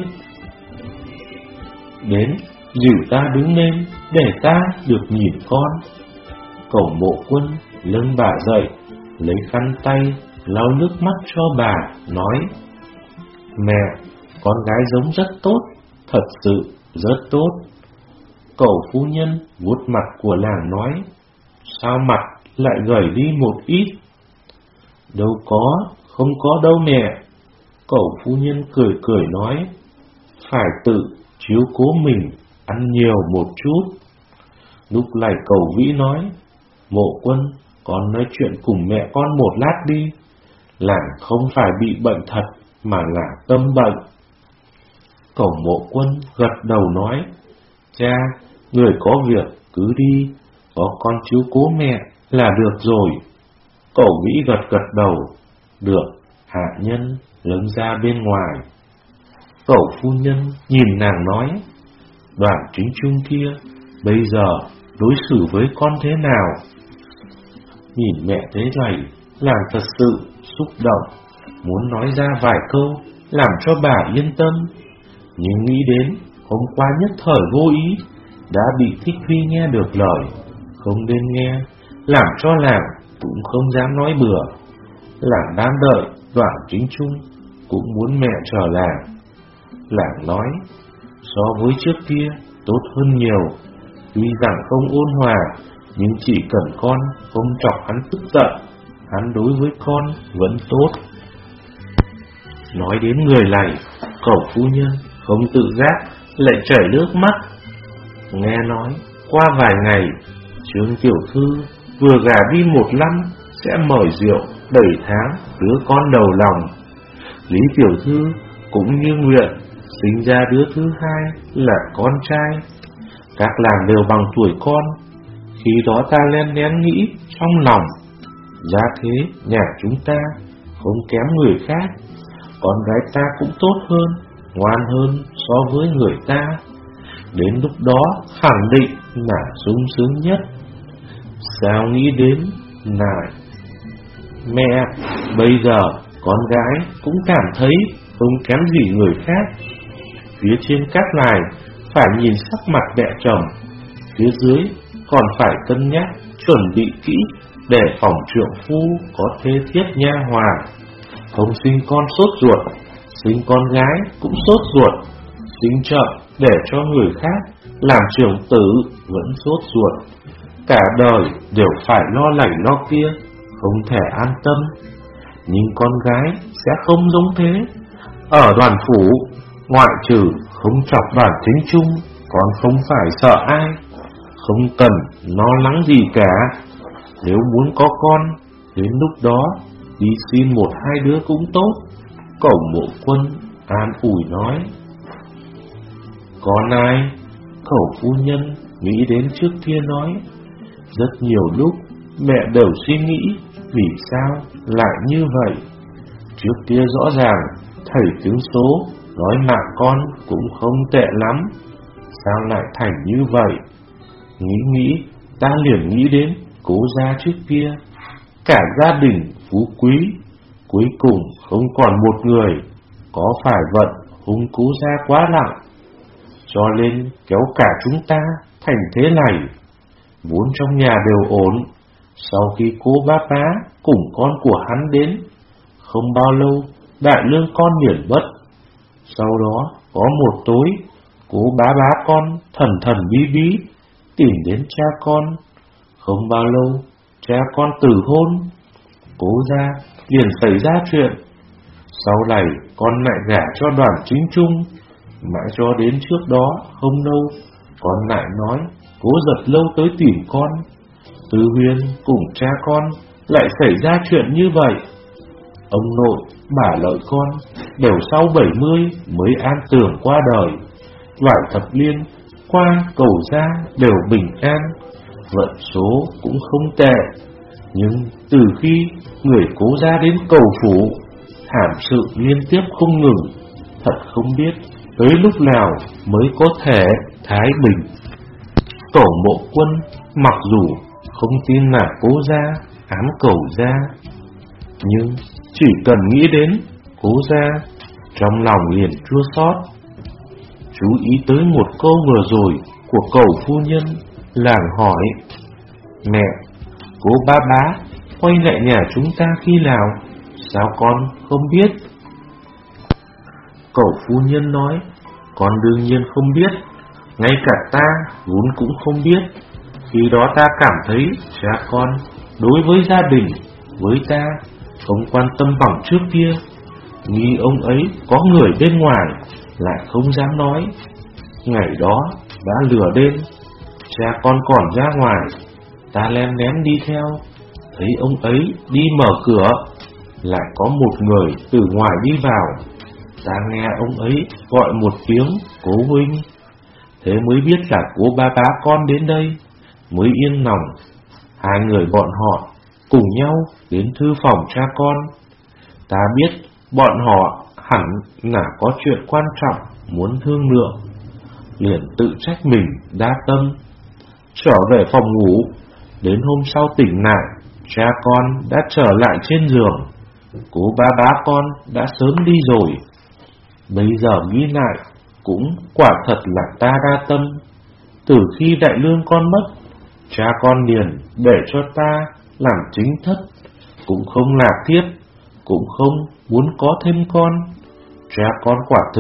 Đến, dìu ta đứng lên, để ta được nhìn con. Cẩu Mộ Quân lưng bà dậy, lấy khăn tay lau nước mắt cho bà, nói, mẹ, con gái giống rất tốt, thật sự rất tốt. Cẩu phu nhân vuốt mặt của làng nói, sao mặt lại gầy đi một ít? Đâu có, không có đâu mẹ. Cẩu phu nhân cười cười nói, phải tự chiếu cố mình, ăn nhiều một chút. Lúc này Cẩu Vĩ nói, Mộ Quân, con nói chuyện cùng mẹ con một lát đi. Làng không phải bị bệnh thật, mà là tâm bệnh. Cẩu Mộ Quân gật đầu nói, cha, người có việc cứ đi, có con chiếu cố mẹ là được rồi. Cẩu Vĩ gật gật đầu, được, hạ nhân lấn ra bên ngoài. Cẩu phu nhân nhìn nàng nói, Đoàn Chính Trung kia bây giờ đối xử với con thế nào? Nhìn mẹ thế này, nàng thật sự xúc động, muốn nói ra vài câu làm cho bà yên tâm, nhưng nghĩ đến hôm qua nhất thời vô ý đã bị Thích Huy nghe được lời, không nên nghe, làm cho làng cũng không dám nói bừa. Làng đang đợi Đoàn Chính Trung, cũng muốn mẹ trở làng. Làng nói, so với trước kia tốt hơn nhiều. Tuy rằng không ôn hòa, nhưng chỉ cần con không chọc hắn tức giận, hắn đối với con vẫn tốt. Nói đến người này, cẩu phu nhân không tự giác lại chảy nước mắt. Nghe nói qua vài ngày, Trương tiểu thư vừa gả đi một năm sẽ mời rượu đầy tháng đứa con đầu lòng. Lý tiểu thư cũng như nguyện sinh ra đứa thứ hai là con trai. Các làng đều bằng tuổi con. Khi đó ta len lén nghĩ trong lòng, giá thế nhà chúng ta không kém người khác, con gái ta cũng tốt hơn, ngoan hơn so với người ta. Đến lúc đó khẳng định là sung sướng nhất. Sao nghĩ đến lại mẹ, bây giờ con gái cũng cảm thấy không kém gì người khác. Phía trên các này phải nhìn sắc mặt mẹ chồng, phía dưới còn phải cân nhắc chuẩn bị kỹ để phòng trượng phu có thê thiếp nha hoàn. Không sinh con sốt ruột, sinh con gái cũng sốt ruột. Sinh chậm để cho người khác làm trưởng tử vẫn sốt ruột. Cả đời đều phải lo lảy lo kia, không thể an tâm. Nhưng con gái sẽ không giống thế. Ở đoàn phủ, ngoại trừ không chọc đoàn chính chung, còn không phải sợ ai, không cần lo lắng gì cả. Nếu muốn có con, đến lúc đó đi xin một hai đứa cũng tốt. Cẩu Mộ Quân an ủi nói. Con ai? Cẩu phu nhân nghĩ đến trước kia nói. Rất nhiều lúc mẹ đều suy nghĩ vì sao lại như vậy. Trước kia rõ ràng thầy tướng số nói mạng con cũng không tệ lắm, sao lại thành như vậy? Nghĩ nghĩ ta liền nghĩ đến Cố gia trước kia, cả gia đình phú quý, cuối cùng không còn một người. Có phải vận hung Cố gia quá nặng, cho nên kéo cả chúng ta thành thế này. Vốn trong nhà đều ổn, sau khi Cố bá bá cùng con của hắn đến, không bao lâu đại lương con liền mất. Sau đó có một tối, Cố bá bá con thần thần bí bí tìm đến cha con. Không bao lâu cha con từ hôn, Cố gia liền xảy ra chuyện. Sau này con lại gả cho Đoàn Chính Trung, mãi cho đến trước đó không lâu con lại nói Cố Giật Lâu tới tìm con. Tư Huyên cùng cha con lại xảy ra chuyện như vậy. Ông nội, bà lợi con đều sau bảy mươi mới an tường qua đời. Vài thập niên qua Cầu gia đều bình an, vận số cũng không tệ. Nhưng từ khi người Cố gia đến Cầu phủ, thảm sự liên tiếp không ngừng. Thật không biết tới lúc nào mới có thể thái bình. Cẩu Mộ Quân mặc dù không tin là Cố gia ám Cầu gia, nhưng chỉ cần nghĩ đến Cố gia, trong lòng liền chua xót. Chú ý tới một câu vừa rồi của Cẩu phu nhân, làng hỏi: Mẹ, Cố bá bá quay lại nhà chúng ta khi nào? Sao con không biết? Cẩu phu nhân nói: Con đương nhiên không biết, ngay cả ta vốn cũng không biết. Khi đó ta cảm thấy cha con đối với gia đình, với ta không quan tâm bằng trước kia. Nghĩ ông ấy có người bên ngoài, lại không dám nói. Ngày đó đã lửa đêm, cha con còn ra ngoài, ta lén lén đi theo, thấy ông ấy đi mở cửa, lại có một người từ ngoài đi vào. Ta nghe ông ấy gọi một tiếng Cố huynh, thế mới biết là Cố bá bá con đến đây, mới yên lòng. Hai người bọn họ cùng nhau đến thư phòng cha con. Ta biết bọn họ hẳn là có chuyện quan trọng muốn thương lượng, liền tự trách mình đa tâm, trở về phòng ngủ. Đến hôm sau tỉnh lại, cha con đã trở lại trên giường, Cố bá bá con đã sớm đi rồi. Bây giờ nghĩ lại, cũng quả thật là ta đa tâm. Từ khi đại lương con mất, cha con liền để cho ta làm chính thất, cũng không là tiếp, cũng không muốn có thêm con. Cha con quả thực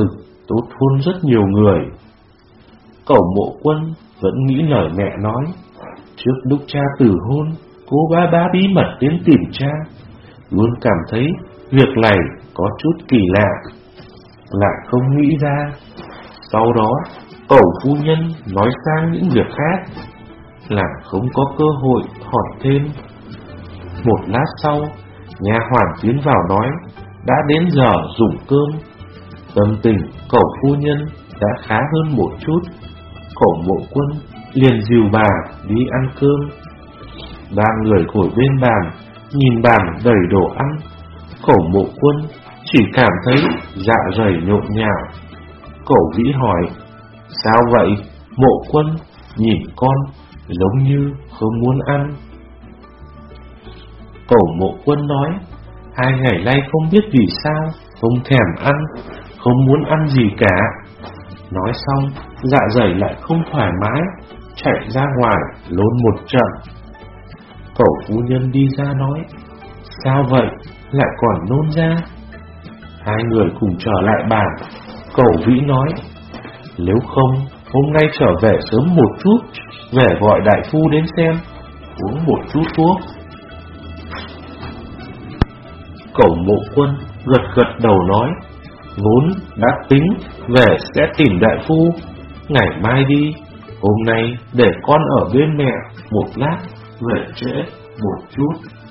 tốt hơn rất nhiều người. Cẩu Mộ Quân vẫn nghĩ lời mẹ nói. Trước lúc cha từ hôn, cô ba bá bí mật đến tìm cha, luôn cảm thấy việc này có chút kỳ lạ, lại không nghĩ ra. Sau đó, cẩu phu nhân nói sang những việc khác, lại không có cơ hội hỏi thêm. Một lát sau, nha hoàn tiến vào nói đã đến giờ dùng cơm. Tâm tình cẩu phu nhân đã khá hơn một chút. Cẩu Mộ Quân liền dìu bà đi ăn cơm. Ba người ngồi bên bàn, nhìn bàn đầy đồ ăn. Cẩu Mộ Quân chỉ cảm thấy dạ dày nhộn nhạo. Cẩu Vĩ hỏi: sao vậy Mộ Quân, nhìn con giống như không muốn ăn? Cẩu Mộ Quân nói: hai ngày nay không biết vì sao không thèm ăn, không muốn ăn gì cả. Nói xong, dạ dày lại không thoải mái, chạy ra ngoài lôn một trận. Cẩu phu nhân đi ra nói: sao vậy, lại còn nôn ra? Hai người cùng trở lại bàn. Cẩu Vĩ nói: nếu không, hôm nay trở về sớm một chút, về gọi đại phu đến xem, uống một chút thuốc. Cẩu Mộ Quân gật gật đầu nói: vốn đã tính về sẽ tìm đại phu, ngày mai đi, hôm nay để con ở bên mẹ một lát, về trễ một chút.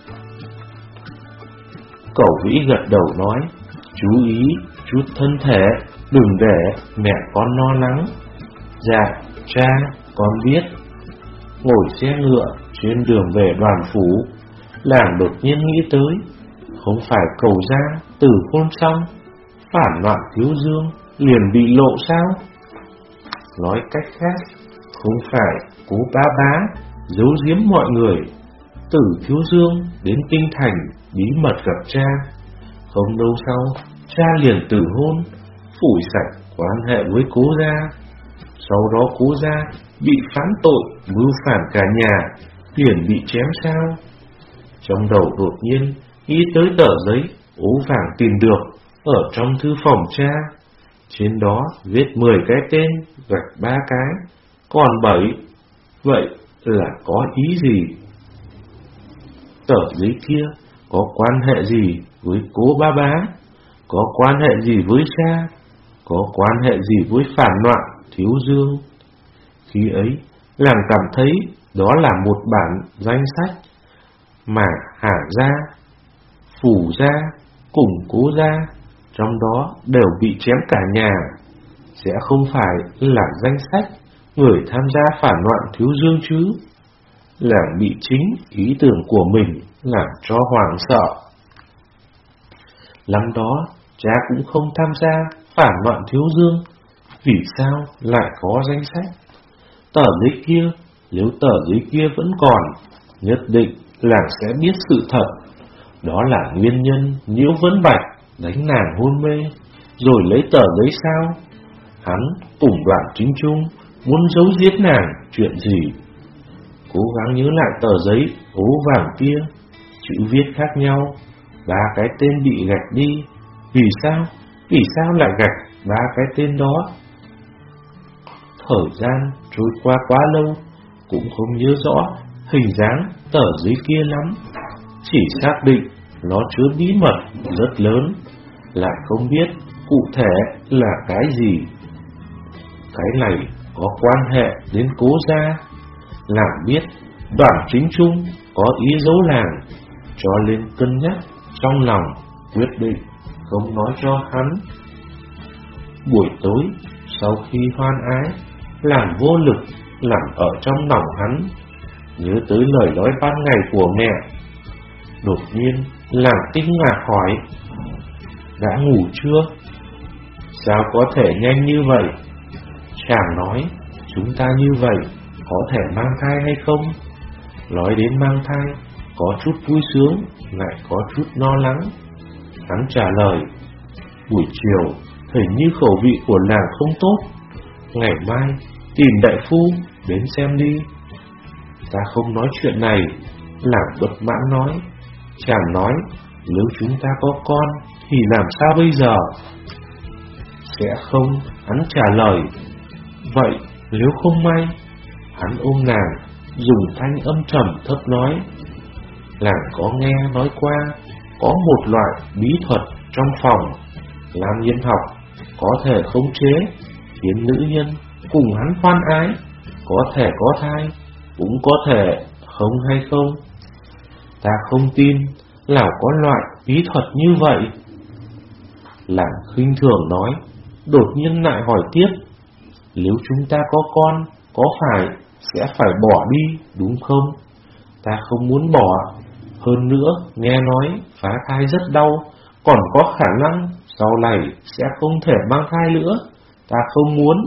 Cẩu Vĩ gật đầu nói: chú ý chút thân thể, đừng để mẹ con lo lắng. Dạ, cha, con biết. Ngồi xe ngựa trên đường về Đoàn phủ, làng đột nhiên nghĩ tới, không phải Cẩu gia từ hôn xong, phản loạn Thiếu Dương liền bị lộ sao? Nói cách khác, không phải cố bá bá giấu giếm mọi người, Tử Thiếu Dương đến kinh thành bí mật gặp cha. Không lâu sau, cha liền từ hôn, phủi sạch quan hệ với cố gia. Sau đó cố gia bị phán tội mưu phản cả nhà, liền bị chém sao? Trong đầu đột nhiên nghĩ tới tờ giấy ố vàng tìm được ở trong thư phòng cha. Trên đó viết mười cái tên, gạch ba cái, còn bảy. Vậy là có ý gì? Tờ giấy kia có quan hệ gì với cố ba bá? Có quan hệ gì với cha? Có quan hệ gì với phản loạn Thiếu Dương? Khi ấy, làng cảm thấy đó là một bản danh sách mà Hà gia, Phủ gia cùng Cố gia trong đó đều bị chém cả nhà, sẽ không phải là danh sách người tham gia phản loạn Thiếu Dương chứ? Làng bị chính ý tưởng của mình làm cho hoảng sợ. Năm đó cha cũng không tham gia phản loạn Thiếu Dương, vì sao lại có danh sách? Tờ giấy kia, nếu tờ giấy kia vẫn còn, nhất định làng sẽ biết sự thật. Đó là nguyên nhân Nhiễu Vân Bạch đánh nàng hôn mê, rồi lấy tờ giấy sao? Hắn cùng Đoạn Chính Trung muốn giấu giết nàng chuyện gì? Cố gắng nhớ lại tờ giấy ố vàng kia, chữ viết khác nhau, ba cái tên bị gạch đi. Vì sao? Vì sao lại gạch ba cái tên đó? Thời gian trôi qua quá lâu, cũng không nhớ rõ hình dáng tờ giấy kia lắm, chỉ xác định nó chứa bí mật rất lớn, lại không biết cụ thể là cái gì. Cái này có quan hệ đến Cố gia. Làng biết Đoạn Chính Trung có ý giấu làng, cho nên cân nhắc trong lòng, quyết định không nói cho hắn. Buổi tối, sau khi hoan ái, làng vô lực nằm ở trong lòng hắn, nhớ tới lời nói ban ngày của mẹ. Đột nhiên, làng kinh ngạc hỏi: đã ngủ chưa? Sao có thể nhanh như vậy? Chàng nói: chúng ta như vậy có thể mang thai hay không? Nói đến mang thai, có chút vui sướng, lại có chút lo lắng. Hắn trả lời: buổi chiều hình như khẩu vị của làng không tốt, ngày mai tìm đại phu đến xem đi. Ta không nói chuyện này. Làng bất mãn nói: chàng nói nếu chúng ta có con thì làm sao bây giờ? Sẽ không, hắn trả lời. Vậy nếu không may? Hắn ôm nàng, dùng thanh âm trầm thấp nói. Nàng có nghe nói qua có một loại bí thuật trong phòng Lam Yên học, có thể khống chế khiến nữ nhân cùng hắn hoan ái, có thể có thai, cũng có thể không hay không. Ta không tin là có loại bí thuật như vậy. Nàng khinh thường nói, đột nhiên lại hỏi tiếp. Nếu chúng ta có con, có phải sẽ phải bỏ đi, đúng không? Ta không muốn bỏ. Hơn nữa, nghe nói phá thai rất đau, còn có khả năng sau này sẽ không thể mang thai nữa. Ta không muốn.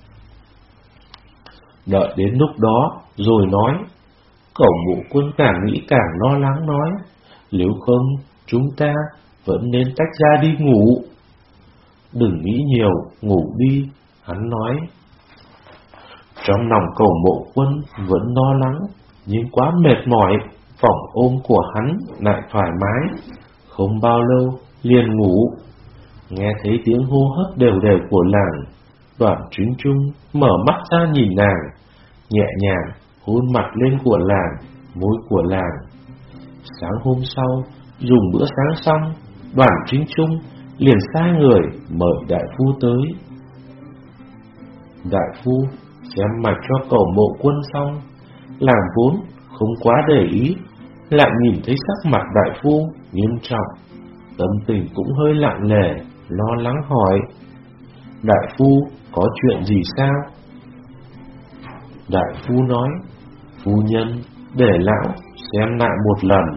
Đợi đến lúc đó rồi nói. Cẩu Mộ Quân càng nghĩ càng lo lắng nói, nếu không chúng ta vẫn nên tách ra đi ngủ. Đừng nghĩ nhiều, ngủ đi, hắn nói. Trong lòng Cẩu Mộ Quân vẫn lo lắng, nhưng quá mệt mỏi, vòng ôm của hắn lại thoải mái. Không bao lâu liền ngủ. Nghe thấy tiếng hô hấp đều đều của nàng, Đoàn Chính Trung mở mắt ra nhìn nàng, nhẹ nhàng hôn mặt lên của nàng, môi của nàng. Sáng hôm sau, dùng bữa sáng xong, Đoàn Chính Trung liền sai người mời đại phu tới. Đại phu xem mạch cho Cẩu Mộ Quân xong, nàng vốn không quá để ý, lại nhìn thấy sắc mặt đại phu nghiêm trọng, tâm tình cũng hơi lặng lẽ, lo lắng hỏi. Đại phu có chuyện gì sao? Đại phu nói, phu nhân để lão xem lại một lần.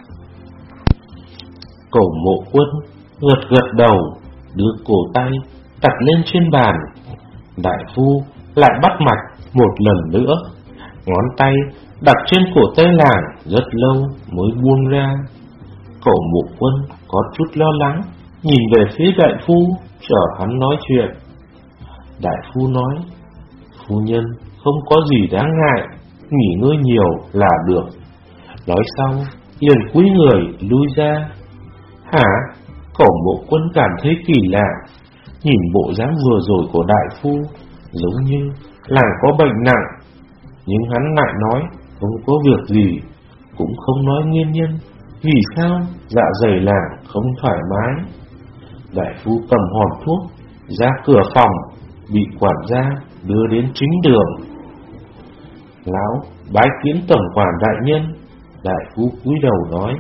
Cẩu Mộ Quân gật gật đầu, đưa cổ tay đặt lên trên bàn. Đại phu lại bắt mạch một lần nữa, ngón tay đặt trên cổ tay nàng rất lâu mới buông ra. Cẩu Mộ Quân có chút lo lắng, nhìn về phía đại phu, chờ hắn nói chuyện. Đại phu nói, phu nhân không có gì đáng ngại, nghỉ ngơi nhiều là được. Nói xong liền cúi người lui ra. Hả? Cẩu Mộ Quân cảm thấy kỳ lạ, nhìn bộ dáng vừa rồi của đại phu giống như là có bệnh nặng, nhưng hắn lại nói không có việc gì, cũng không nói nguyên nhân vì sao dạ dày nàng không thoải mái. Đại phu cầm hòm thuốc ra cửa phòng, bị quản gia đưa đến chính đường. Lão bái kiến tổng quản đại nhân. Đại phu cúi đầu nói.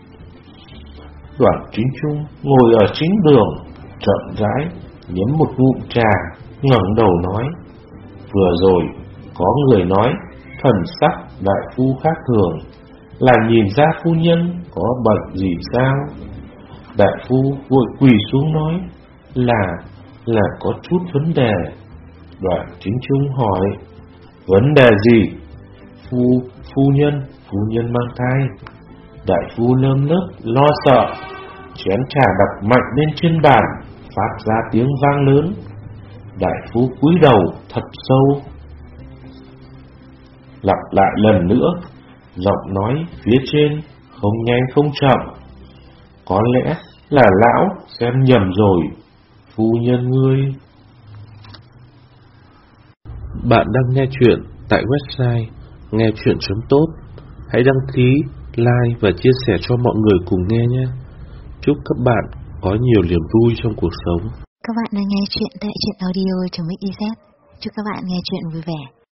Đoàn Chính Trung ngồi ở chính đường, chậm rãi nhấm một ngụm trà, ngẩng đầu nói, vừa rồi có người nói thần sắc đại phu khác thường, là nhìn ra phu nhân có bệnh gì sao? Đại phu vội quỳ xuống nói, là là có chút vấn đề. Đoàn Chính Trung hỏi, vấn đề gì? Phu phu nhân phu nhân mang thai. Đại phu lơm lớp lo sợ, chén trà đặt mạnh lên trên bàn, phát ra tiếng vang lớn. Đại phu cúi đầu thật sâu, lặp lại lần nữa, giọng nói phía trên không nhanh không chậm. Có lẽ là lão xem nhầm rồi, phu nhân ngươi. Bạn đang nghe chuyện tại website nghe chuyện chấm tốt. Hãy đăng ký, like và chia sẻ cho mọi người cùng nghe nhé. Chúc các bạn có nhiều niềm vui trong cuộc sống. Các bạn đang nghe chuyện tại truyện audio chấm xyz. Chúc các bạn nghe chuyện vui vẻ.